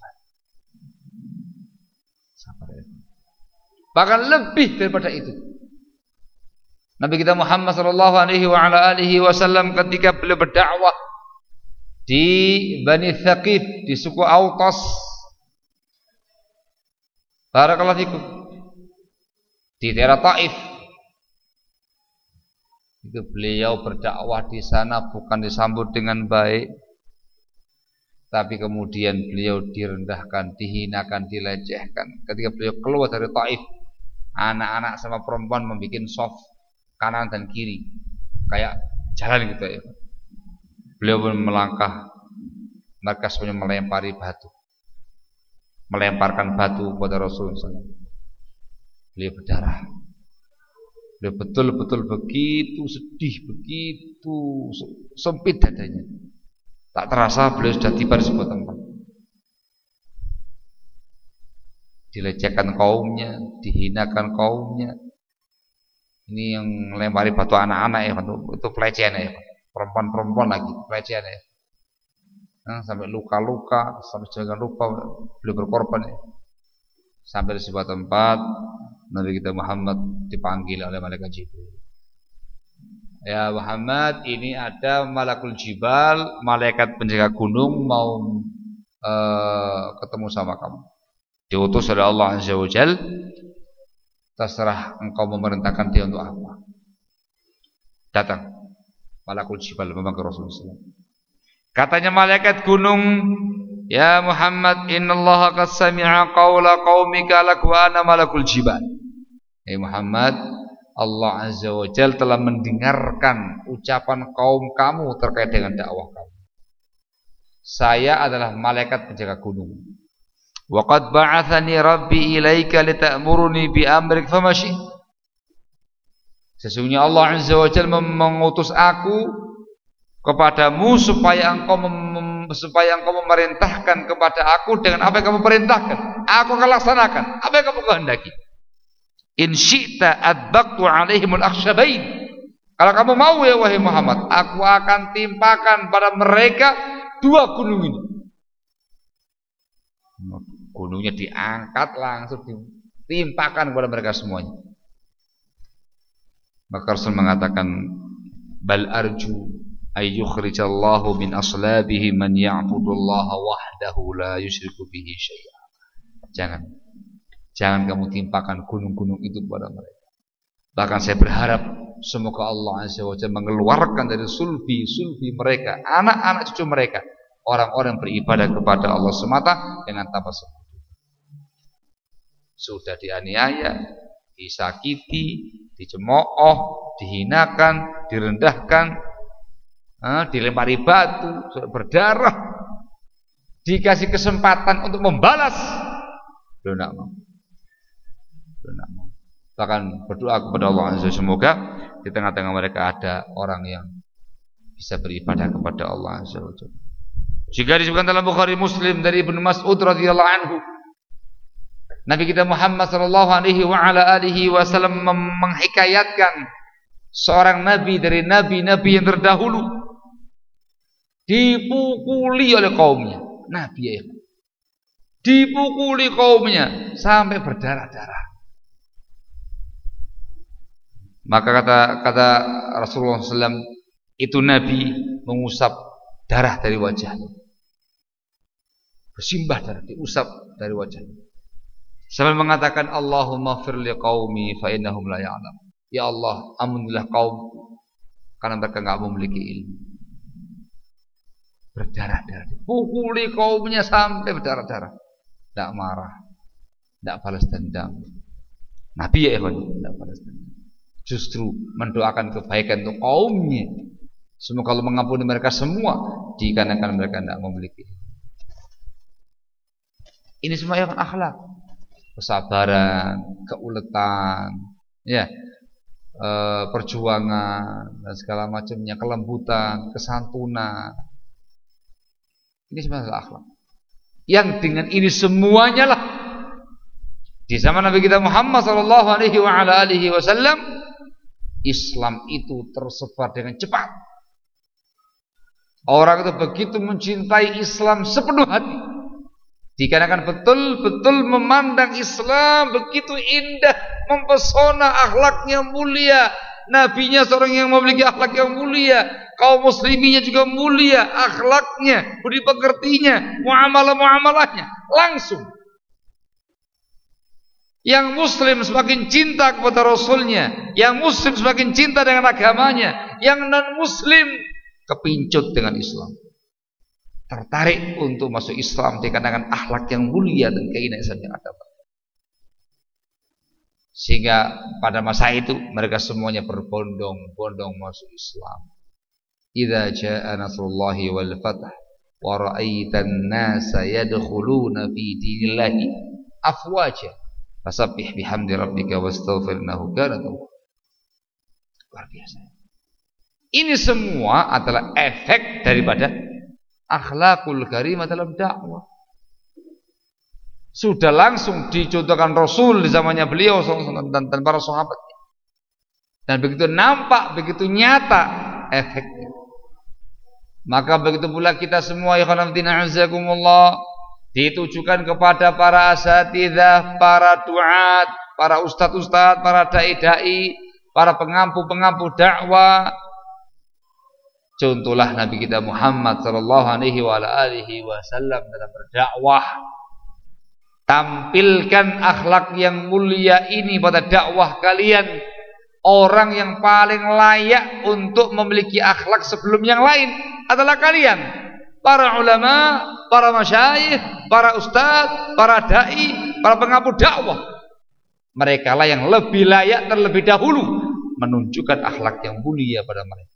Sabar ya. Bahkan lebih daripada itu, Nabi kita Muhammad sallallahu alaihi wasallam ketika beliau berdakwah di Bani Thaqif, di suku Autas, barakallahu fikum, di daerah Taif, itu beliau berdakwah di sana bukan disambut dengan baik, tapi kemudian beliau direndahkan, dihinakan, dilecehkan. Ketika beliau keluar dari Taif, anak-anak sama perempuan membuat soft kanan dan kiri kayak jalan gitu ya. Beliau pun melangkah, mereka semuanya melemparkan batu kepada Rasulullah SAW. Beliau berdarah. Beliau betul-betul begitu sedih, begitu sempit dadanya. Tak terasa beliau sudah tiba di sebuah tempat. Dilecehkan kaumnya, dihinakan kaumnya. Ini yang melempari batu anak-anak ya, itu pelecehan ya. Perempuan-perempuan lagi pelecehan ya. Sampai luka-luka, sampai jangan lupa beliau berkorban ya. Sampai di sebuah tempat Nabi kita Muhammad dipanggil oleh malaikat Jibril. Ya Muhammad, ini ada malakul jibal, malaikat penjaga gunung mau ketemu sama kamu. Diutus oleh Allah Azza wa Jalla. Terserah engkau memerintahkan dia untuk apa. Datang malakul jibal memanggil Rasulullah. Katanya malaikat gunung, ya Muhammad, innallaha qad sami'a qawla qaumika lak wa ana malakul jibal. Muhammad, Allah Azza wa Jalla telah mendengarkan ucapan kaum kamu terkait dengan dakwah kamu. Saya adalah malaikat penjaga gunung. Wa qad ba'athani rabbi ilaika lita'muruni bi amrik famashi. Sesungguhnya Allah Azza wa Jalla mengutus aku kepadamu supaya engkau memerintahkan kepada aku dengan apa yang kamu perintahkan. Aku akan laksanakan apa yang kamu kehendaki. In syi'ta adbaqtu 'alaihimul akhshabain. Kalau kamu mau ya wahai Muhammad, aku akan timpakan pada mereka dua gunung ini. Gunungnya diangkat langsung ditimpakan kepada mereka semuanya. Maka Rasul mengatakan, bal arju ay yukhrijallahu min aslabihi man ya'budullaha wahdahu la yusyriku bihi syai'a. Jangan kamu timpakan gunung-gunung itu kepada mereka. Bahkan saya berharap semoga Allah Azza wa Jalla mengeluarkan dari sulbi mereka, anak-anak cucu mereka, orang-orang beribadah kepada Allah semata dengan tanpa sekutu. Sudah dianiaya, disakiti, dicemooh, dihinakan, direndahkan, dilempari batu, berdarah, dikasih kesempatan untuk membalas, belum nak mau. Bahkan berdoa kepada Allah Azza, semoga di tengah-tengah mereka ada orang yang bisa beribadah kepada Allah Azza wa Jalla. Jika disebutkan dalam Bukhari Muslim dari Ibnu Mas'ud radhiyallahu anhu, Nabi kita Muhammad sallallahu alaihi wasallam menghikayatkan seorang nabi dari nabi-nabi yang terdahulu dipukuli oleh kaumnya. Nabi ya, dipukuli kaumnya sampai berdarah-darah. Maka kata Rasulullah SAW, itu Nabi mengusap darah dari wajahnya, bersimbah darah, diusap dari wajahnya, sambil mengatakan, Allahumma fir li qaumi fa innahum la ya'lam. Ya Allah, ampunilah kaumku karena mereka enggak memiliki ilmu. Berdarah-darah, dipukuli kaumnya sampai berdarah-darah. Tidak marah, tidak balas dendam. Nabi ya tidak balas dendam. Justru mendoakan kebaikan untuk kaumnya. Semoga Allah mengampuni mereka semua dikarenakan mereka tidak memiliki. Ini semua yang akhlak, kesabaran, keuletan, ya, perjuangan dan segala macamnya, kelembutan, kesantunan. Ini semua adalah akhlak. Yang dengan ini semuanya lah di zaman Nabi kita Muhammad sallallahu alaihi wasallam, Islam itu tersebar dengan cepat. Orang itu begitu mencintai Islam sepenuh hati, dikarenakan betul-betul memandang Islam begitu indah, mempesona, akhlaknya mulia, nabinya seorang yang memiliki akhlak yang mulia, kaum musliminnya juga mulia, akhlaknya, budi pekertinya, muamalah-muamalahnya langsung. Yang muslim semakin cinta kepada Rasulnya, yang muslim semakin cinta dengan agamanya, yang non muslim kepincut dengan Islam, tertarik untuk masuk Islam dikarenakan akhlak yang mulia dan keinginan Islam yang ada. Sehingga pada masa itu mereka semuanya berbondong-bondong masuk Islam. Idza jaa nasrullahi wal fath wa ra'aitan nasa yadkhuluna fi dinillahi afwaja fasabbih bihamdi rabbika wastaghfirnahu kana tawwaba. Luar biasa. Ini semua adalah efek daripada akhlakul karimah dalam dakwah. Sudah langsung dicontohkan Rasul di zamannya beliau dan para sahabat. Dan begitu nampak, begitu nyata efeknya. Maka begitu pula kita semua ya khonamtina azakumullah, ditujukan kepada para asatidzah, para duat, para ustadz-ustadz, para dai-dai, para pengampu-pengampu dakwah. Contohlah Nabi kita Muhammad sallallahu alaihi wasallam dalam berdakwah. Tampilkan akhlak yang mulia ini pada dakwah kalian. Orang yang paling layak untuk memiliki akhlak sebelum yang lain adalah kalian, para ulama, para masyayikh, para ustadz, para dai, para pengampu dakwah. Mereka lah yang lebih layak terlebih dahulu menunjukkan akhlak yang mulia pada mereka.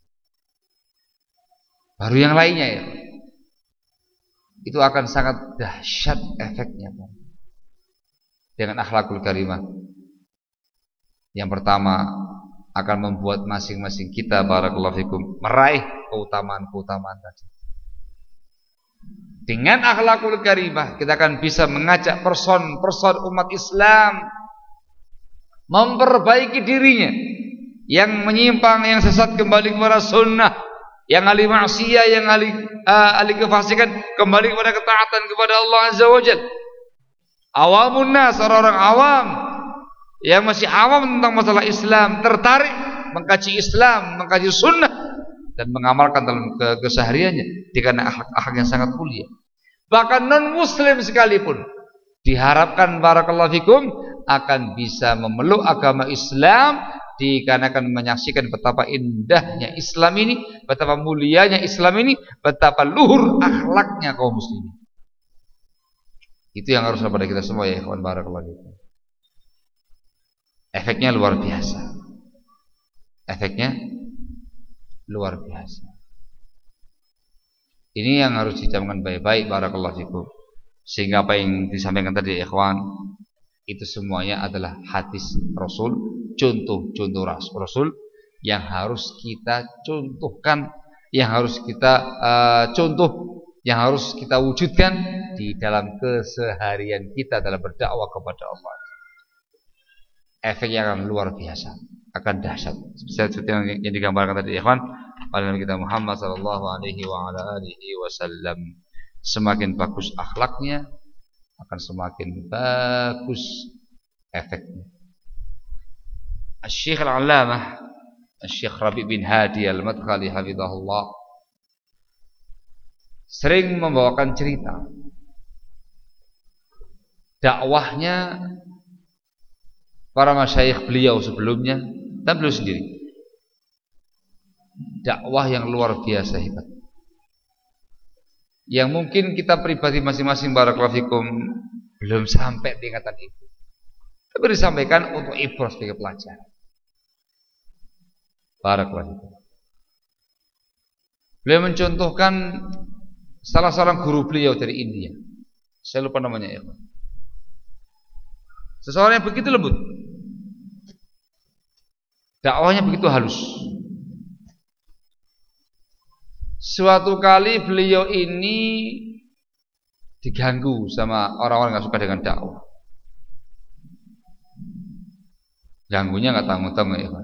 Baru yang lainnya ya. Itu akan sangat dahsyat efeknya dengan akhlakul karimah. Yang pertama, akan membuat masing-masing kita barakallahu fikum meraih keutamaan-keutamaan tadi. Dengan akhlakul karimah kita akan bisa mengajak person-person umat Islam memperbaiki dirinya, yang menyimpang, yang sesat kembali kepada sunnah, yang ahli maksiat, yang ahli kefasikan kembali kepada ketaatan kepada Allah Azza wa Jalla. Awamun nas, orang-orang awam yang masih awam tentang masalah Islam, tertarik mengkaji Islam, mengkaji sunnah dan mengamalkan dalam kesehariannya dikarenakan akhlak yang sangat mulia. Bahkan non muslim sekalipun diharapkan barakallahu fikum akan bisa memeluk agama Islam dikarenakan menyaksikan betapa indahnya Islam ini, betapa mulianya Islam ini, betapa luhur akhlaknya kaum muslimin. Itu yang harus pada kita semua ya ikhwan barakallahu fikum. Efeknya luar biasa. Efeknya luar biasa. Ini yang harus dicamkan baik-baik barakallahu fikum. Sehingga apa yang disampaikan tadi ikhwan, itu semuanya adalah hadis Rasul, contoh-contoh Rasul yang harus kita contohkan, yang harus kita contoh, yang harus kita wujudkan di dalam keseharian kita dalam berdakwah kepada Allah. Efeknya akan luar biasa, akan dahsyat. Seperti yang digambarkan tadi ikhwan oleh Nabi kita Muhammad sallallahu alaihi wasallam. Semakin bagus akhlaknya, akan semakin bagus efeknya. Asy-Syaikh Al-Allamah Asy-Syaikh Rabi' bin Hadi Al-Madkhali hafizahullah sering membawakan cerita dakwahnya para masyayikh beliau sebelumnya dan beliau sendiri. Dakwah yang luar biasa hebat, yang mungkin kita pribadi masing-masing barakallahu fikum belum sampai tingkatan itu, tapi disampaikan untuk ibrah sebagai pelajaran. Barakallahu fikum. Beliau mencontohkan salah seorang guru beliau dari India, saya lupa namanya ya. Seseorang yang begitu lembut, dakwahnya begitu halus. Suatu kali beliau ini diganggu sama orang-orang yang suka dengan dakwah. Ganggunya nggak tanggung-tanggung ya,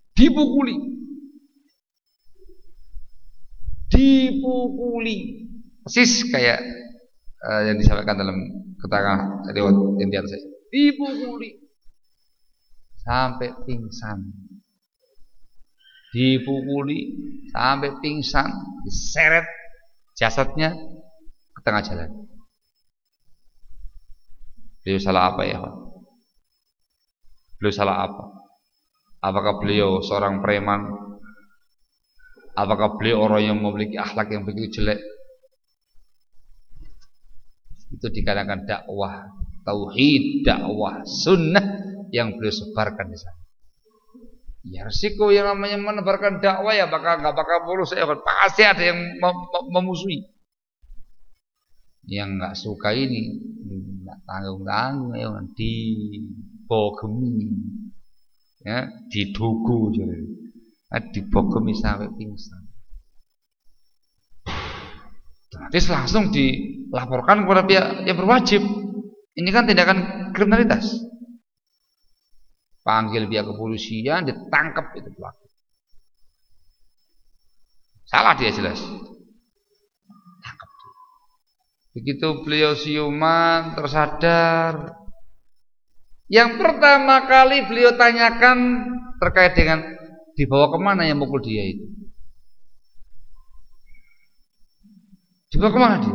dipukuli, persis kayak yang disampaikan dalam keterangan riwayat yang di atas saya. Dipukuli sampai pingsan. Dipukuli sampai pingsan, diseret jasadnya ke tengah jalan. Beliau salah apa ya? Beliau salah apa? Apakah beliau seorang preman? Apakah beliau orang yang memiliki akhlak yang begitu jelek? Itu dikarenakan dakwah tauhid, dakwah sunnah yang beliau sebarkan di sana. Ya resiko yang namanya menebarkan dakwah ya nggak bakal mulus ya, pasti ada yang memusuhi. Yang nggak suka ini nggak tanggung-tanggung ya, dibogemi, ya, didugu, dibogemi sampai pingsan. Terus langsung dilaporkan kepada pihak yang berwajib. Ini kan tindakan kriminalitas. Panggil pihak kepolisian, ditangkap itu pelaku. Salah dia jelas. Tangkap dia. Begitu beliau siuman, tersadar. Yang pertama kali beliau tanyakan terkait dengan dibawa kemana yang mukul dia itu. Dibawa kemana dia?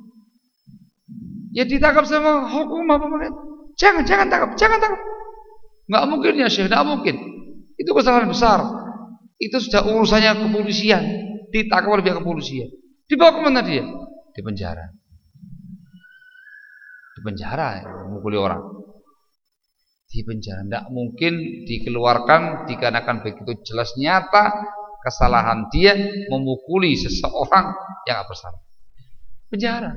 Ya ditangkap sama hukum apa pemerintah. Jangan tangkap. Nggak mungkin ya Syekh, nggak mungkin. Itu kesalahan besar. Itu sudah urusannya kepolisian. Ditangkap oleh pihak kepolisian. Dibawa kemana dia? Di penjara. Di penjara ya, memukuli orang. Di penjara. Nggak mungkin dikeluarkan dikarenakan begitu jelas nyata kesalahan dia memukuli seseorang yang nggak bersalah. Penjara.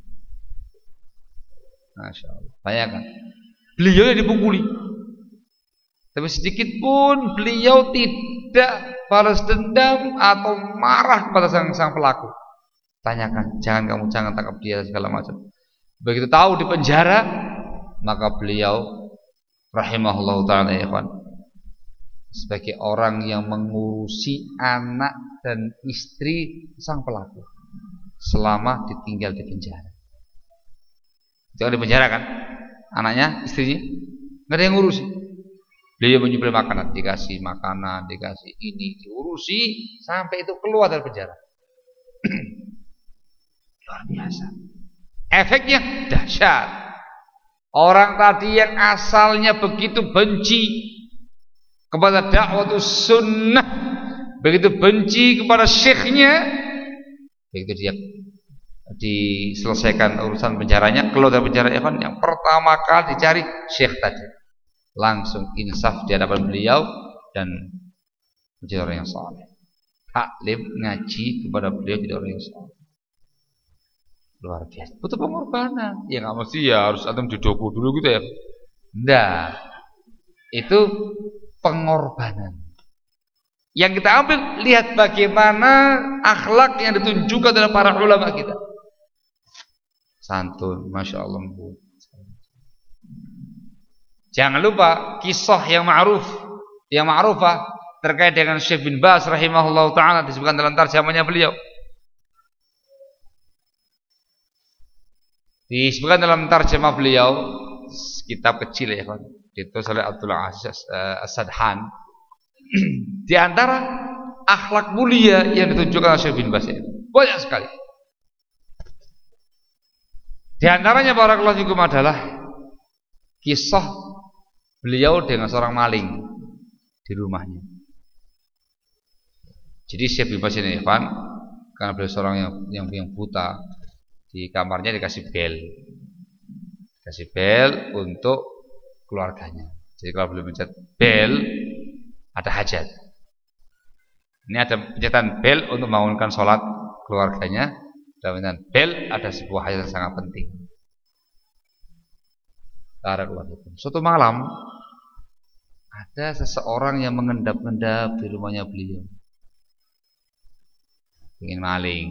Masya Allah. Bayangkan, beliau yang dipukuli. Tapi sedikit pun beliau tidak balas dendam atau marah kepada sang pelaku. Tanyakan, jangan tangkap dia segala macam. Begitu tahu di penjara, maka beliau rahimahullah ta'ala ya ikhwan, sebagai orang yang mengurusi anak dan istri sang pelaku selama ditinggal di penjara. Itu di penjara kan, anaknya, istrinya nggak ada yang ngurusi. Beliau menyuplai makanan, dikasih makanan, dikasih ini, diurusi sampai itu keluar dari penjara. Luar biasa. Efeknya dahsyat. Orang tadi yang asalnya begitu benci kepada dakwah sunnah, begitu benci kepada syekhnya, begitu dia diselesaikan urusan penjaranya, keluar dari penjara, yang pertama kali dicari syekh tadi. Langsung insaf di hadapan beliau dan menjadi orang yang saleh. Taklim ngaji kepada beliau jadi orang yang saleh. Luar biasa. Butuh pengorbanan. Ya nggak mesti ya harus antum didoku dulu gitu ya. Enggak. Itu pengorbanan. Yang kita ambil, lihat bagaimana akhlak yang ditunjukkan oleh para ulama kita. Santun, masya Allah. Jangan lupa kisah yang ma'rufah terkait dengan Syekh bin Baz rahimahullah taala disebutkan dalam tarjamahnya beliau. Disebutkan dalam tarjamah beliau, kitab kecil ya kan, ditulis oleh Abdul Aziz As-Sadhan. Di antara akhlak mulia yang ditunjukkan oleh Syekh bin Baz banyak sekali. Di antaranya barakallahu fikum adalah kisah beliau dengan seorang maling di rumahnya. Jadi Syekh bin Baz ini Ikhwan, karena beliau seorang yang buta, di kamarnya dikasih bel untuk keluarganya. Jadi kalau beliau mencet bel ada hajat. Ini ada pencetan bel untuk membangunkan sholat keluarganya, dan pencetan bel ada sebuah hajat yang sangat penting. Suatu malam ada seseorang yang mengendap-endap di rumahnya beliau, ingin maling.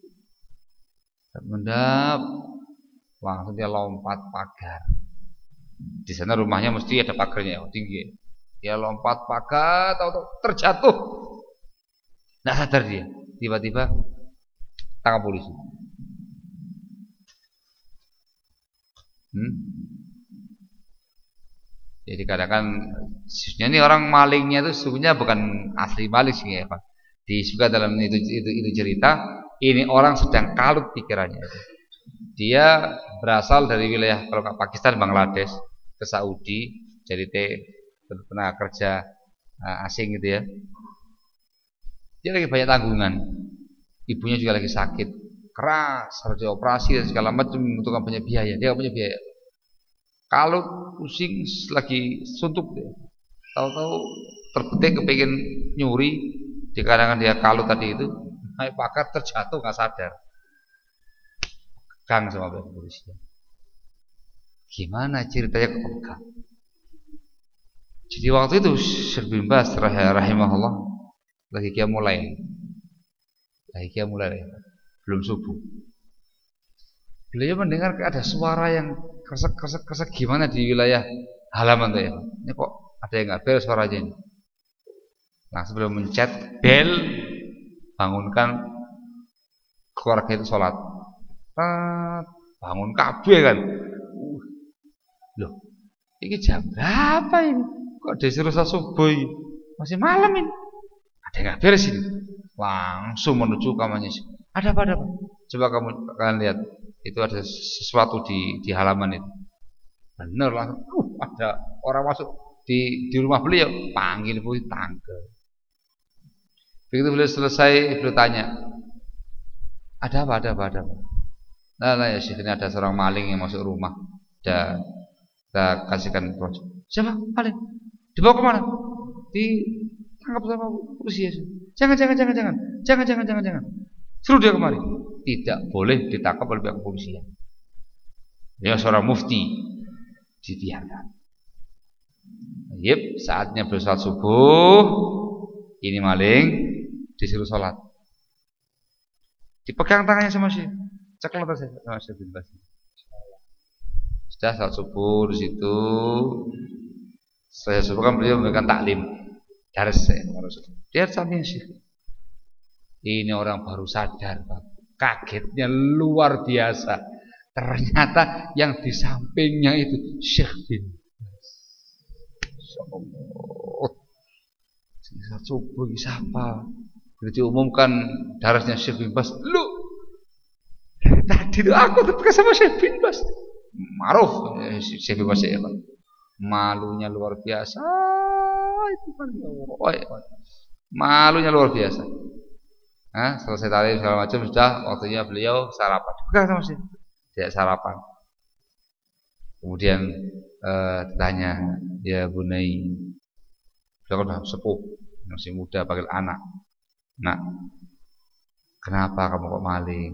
Mengendap, langsung dia lompat pagar. Di sana rumahnya mesti ada pagarnya tinggi. Dia lompat pagar, tahu terjatuh. Nggak sadar dia. Tiba-tiba tangkap polisi. Jadi kadang-kadang sebenarnya ini orang malingnya itu sebenarnya bukan asli maling sih ya Pak. Disebutkan dalam itu cerita, ini orang sedang kalut pikirannya. Dia berasal dari wilayah kalau Pakistan, Bangladesh ke Saudi, jadi tenaga kerja asing gitu ya. Dia lagi banyak tanggungan. Ibunya juga lagi sakit keras, harus dioperasi dan segala macam, membutuhkan banyak biaya. Dia gak punya biaya. Kalau pusing lagi suntuk dia, tahu-tahu terpetik kepengin nyuri, dikarenakan dia kalut tadi itu, naik pagar terjatuh nggak sadar, pegang sama polisi. Gimana ceritanya kepegang? Jadi waktu itu Syekh bin Baz rahimahullah lagi dia mulai, belum subuh. Beliau mendengar ada suara yang kresek gimana di wilayah halaman tuh ya. Ini kok ada yang nggak beres suaranya ini. Langsung beliau mencet bel, bangunkan keluarga itu sholat. Bangun kabeh kan. Loh, ini jam berapa ini? Kok disuruh subuh ini? Masih malam ini. Ada yang nggak beres ini. Langsung menuju kamarnya. Ada apa? Coba kalian lihat. Itu ada sesuatu di halaman itu. Benar langsung ada orang masuk di rumah beliau, panggil polisi, tangkap. Begitu beliau selesai, beliau tanya, ada apa? Nah ya Syekh, ini ada seorang maling yang masuk rumah. Kita kasihkan proses. Siapa maling? Dibawa kemana? Ditangkap sama polisi ya. Jangan. Suruh dia kemari. Tidak boleh ditangkap oleh pihak kepolisian. Dia seorang mufti, dibiarkan. Yep, saatnya bersalat subuh, ini maling disuruh sholat. Dipegang tangannya sama Syekh, ceklat saja sama Syekh bin Baz. Sudah salat subuh di situ. Saya subuh kan beliau memberikan taklim, dars dia samping Syekh. Ini orang baru sadar, Pak. Kagetnya luar biasa. Ternyata yang di sampingnya itu Syekh bin Baz. Saat subuh siapa? Diumumkan darasnya Syekh bin Baz. Lu tadi itu aku terpegang sama Syekh bin Baz. Ma'ruf Syekh bin Baz ya, Pak. Malunya luar biasa. Itu kan malunya luar biasa. Selesai tadi segala macam, sudah waktunya beliau sarapan. Bukan sama sih, tidak sarapan. Kemudian ditanya, ya Bunai, beliau kan sepuh, masih muda, panggil anak. Nak, kenapa kamu kok maling?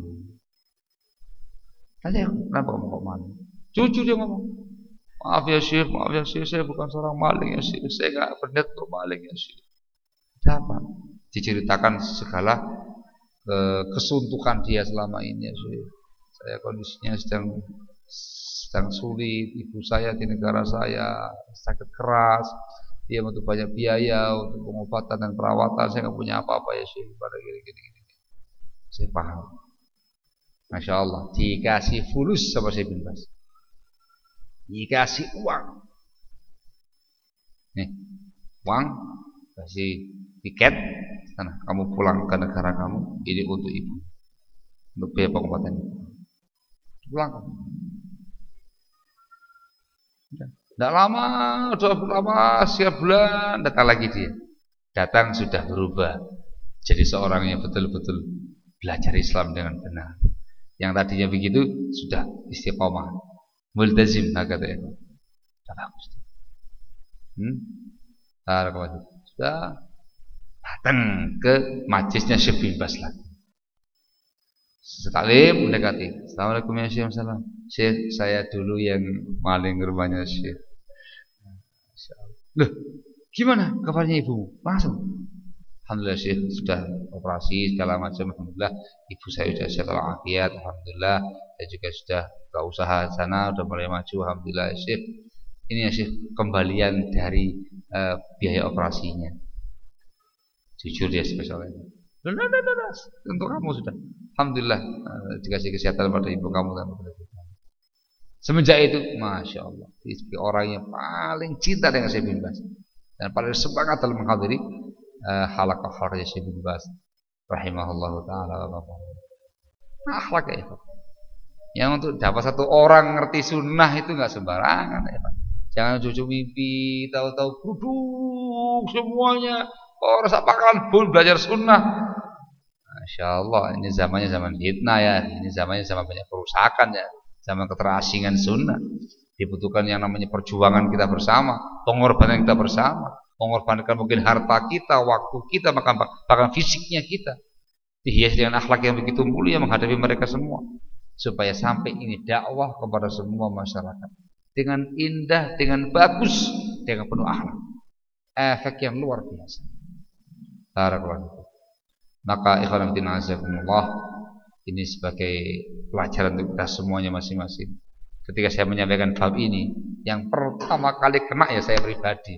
Tanya, kenapa kamu kok maling? Jujur dia ngomong, maaf ya Syekh, saya bukan seorang maling ya Syekh, saya nggak berniat untuk maling ya Syekh. Apa? Diceritakan segala kesuntukan dia selama ini ya Syekh. saya kondisinya sedang sulit, ibu saya di negara saya sakit keras, dia butuh banyak biaya untuk pengobatan dan perawatan, saya nggak punya apa-apa ya Syekh, pada gini. Saya paham. Masya Allah, dikasih fulus sama Syekh bin Baz, dikasih uang, nih uang, kasih tiket, sana kamu pulang ke negara kamu, ini untuk ibu, untuk biaya pengobatan ibu. Pulang. Tidak lama, 2 bulan lama, 3 bulan datang lagi dia. Datang sudah berubah, jadi seorang yang betul-betul belajar Islam dengan benar. Yang tadinya begitu sudah istiqomah, multazim, katanya. Sudah bagus. Sudah datang ke majlisnya Syekh bin Baz lagi. Sekali mendekati, Assalamualaikum ya Syekh, Syekh, saya dulu yang maling rumahnya Syekh. Loh, gimana kabarnya ibumu? Langsung, alhamdulillah Syekh, sudah operasi segala macam, alhamdulillah ibu saya sudah sehat walafiat, alhamdulillah. Saya juga sudah ke usaha sana, sudah mulai maju, alhamdulillah Syekh. Ini ya Syekh, kembalian dari biaya operasinya. Jujur dia spesialnya. Untuk kamu sudah, alhamdulillah, dikasih kesehatan pada ibu kamu dan semenjak itu, masya Allah, dia orang yang paling cinta dengan Syekh bin Baz dan paling semangat dalam menghadiri halaqah-halaqah Syekh bin Baz rahimahullahu taala. Akhlak ya, yang untuk dapat satu orang ngerti sunnah itu nggak sembarangan ya, jangan cucu mimpi tahu-tahu duduk semuanya orang sapakan pun belajar sunnah. Masya Allah, ini zamannya zaman fitnah ya, ini zamannya zaman banyak kerusakan ya, zaman keterasingan sunnah. Dibutuhkan yang namanya perjuangan kita bersama, pengorbanan kita bersama, mengorbankan mungkin harta kita, waktu kita, bahkan fisiknya kita, dihias dengan akhlak yang begitu mulia menghadapi mereka semua, supaya sampai ini dakwah kepada semua masyarakat dengan indah, dengan bagus, dengan penuh akhlak, efek yang luar biasa. Barakallahu. Maka ikhwan fillah azakumullah, ini sebagai pelajaran untuk kita semuanya masing-masing. Ketika saya menyampaikan bab ini, yang pertama kali kena ya saya pribadi.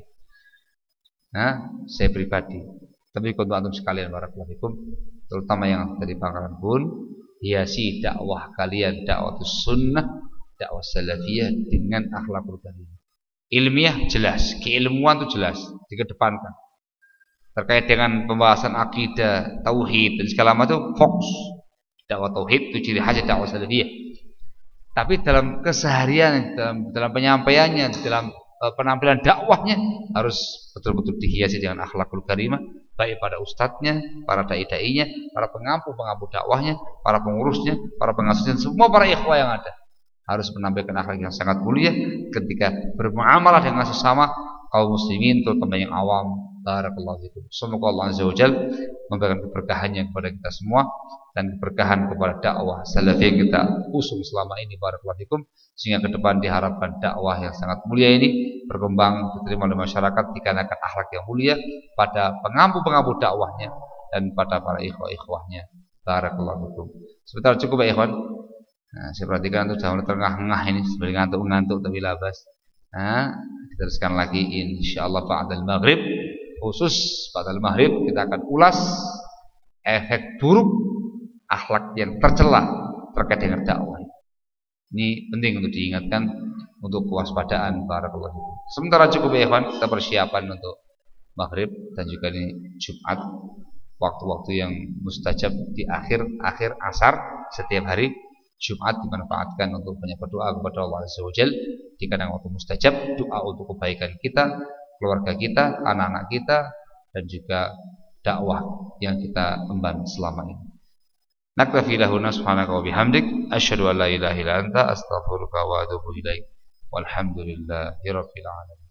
Saya pribadi. Tapi untuk antum sekalian barakallahu fikum, terutama yang dari Bangkalan pun, hiasi dakwah kalian, dakwah sunnah, dakwah salafiyah dengan akhlakul karimah. Ilmiah jelas, keilmuan itu jelas dikedepankan. Terkait dengan pembahasan akidah, tauhid dan segala macam, fokus. Dakwah tauhid itu ciri khas dakwah salafiyah. Tapi dalam keseharian, dalam penyampaiannya, dalam penampilan dakwahnya harus betul-betul dihiasi dengan akhlakul karimah, baik pada ustadznya, para dai-dainya, para pengampu dakwahnya, para pengurusnya, para pengasuhnya, semua para ikhwah yang ada harus menampilkan akhlak yang sangat mulia ketika bermuamalah dengan sesama kaum muslimin, terutama yang awam. Barakallahu fikum. Semoga Allah Azza wa Jalla memberikan keberkahannya kepada kita semua dan keberkahan kepada dakwah salafi yang kita usung selama ini, barakallahu fikum, sehingga ke depan diharapkan dakwah yang sangat mulia ini berkembang, diterima oleh masyarakat dikarenakan akhlak yang mulia pada pengampu dakwahnya dan pada para ikhwah-ikhwahnya. Barakallahu fikum. Sebentar cukup ya ikhwan. Saya perhatikan tuh jangan terengah-engah ini, seperti ngantuk-ngantuk tapi labas. Diteruskan lagi insyaallah ba'dal maghrib. Khusus pada maghrib kita akan ulas efek buruk akhlak yang tercela terkait dengan dakwah. Ini penting untuk diingatkan untuk kewaspadaan barakallahu fikum. Sementara cukup ya ikhwan, kita persiapan untuk maghrib dan juga ini Jumat, waktu-waktu yang mustajab di akhir asar setiap hari Jumat dimanfaatkan untuk banyak berdoa kepada Allah Azza wa Jalla dikarenakan waktu mustajab, doa untuk kebaikan kita, keluarga kita, anak-anak kita, dan juga dakwah yang kita emban selama ini. Naktafi lahuna subhanaka wa bihamdik, asyhadu an la ilaha illa anta, astaghfiruka wa atubu ilaik. Walhamdulillahi rabbil alamin.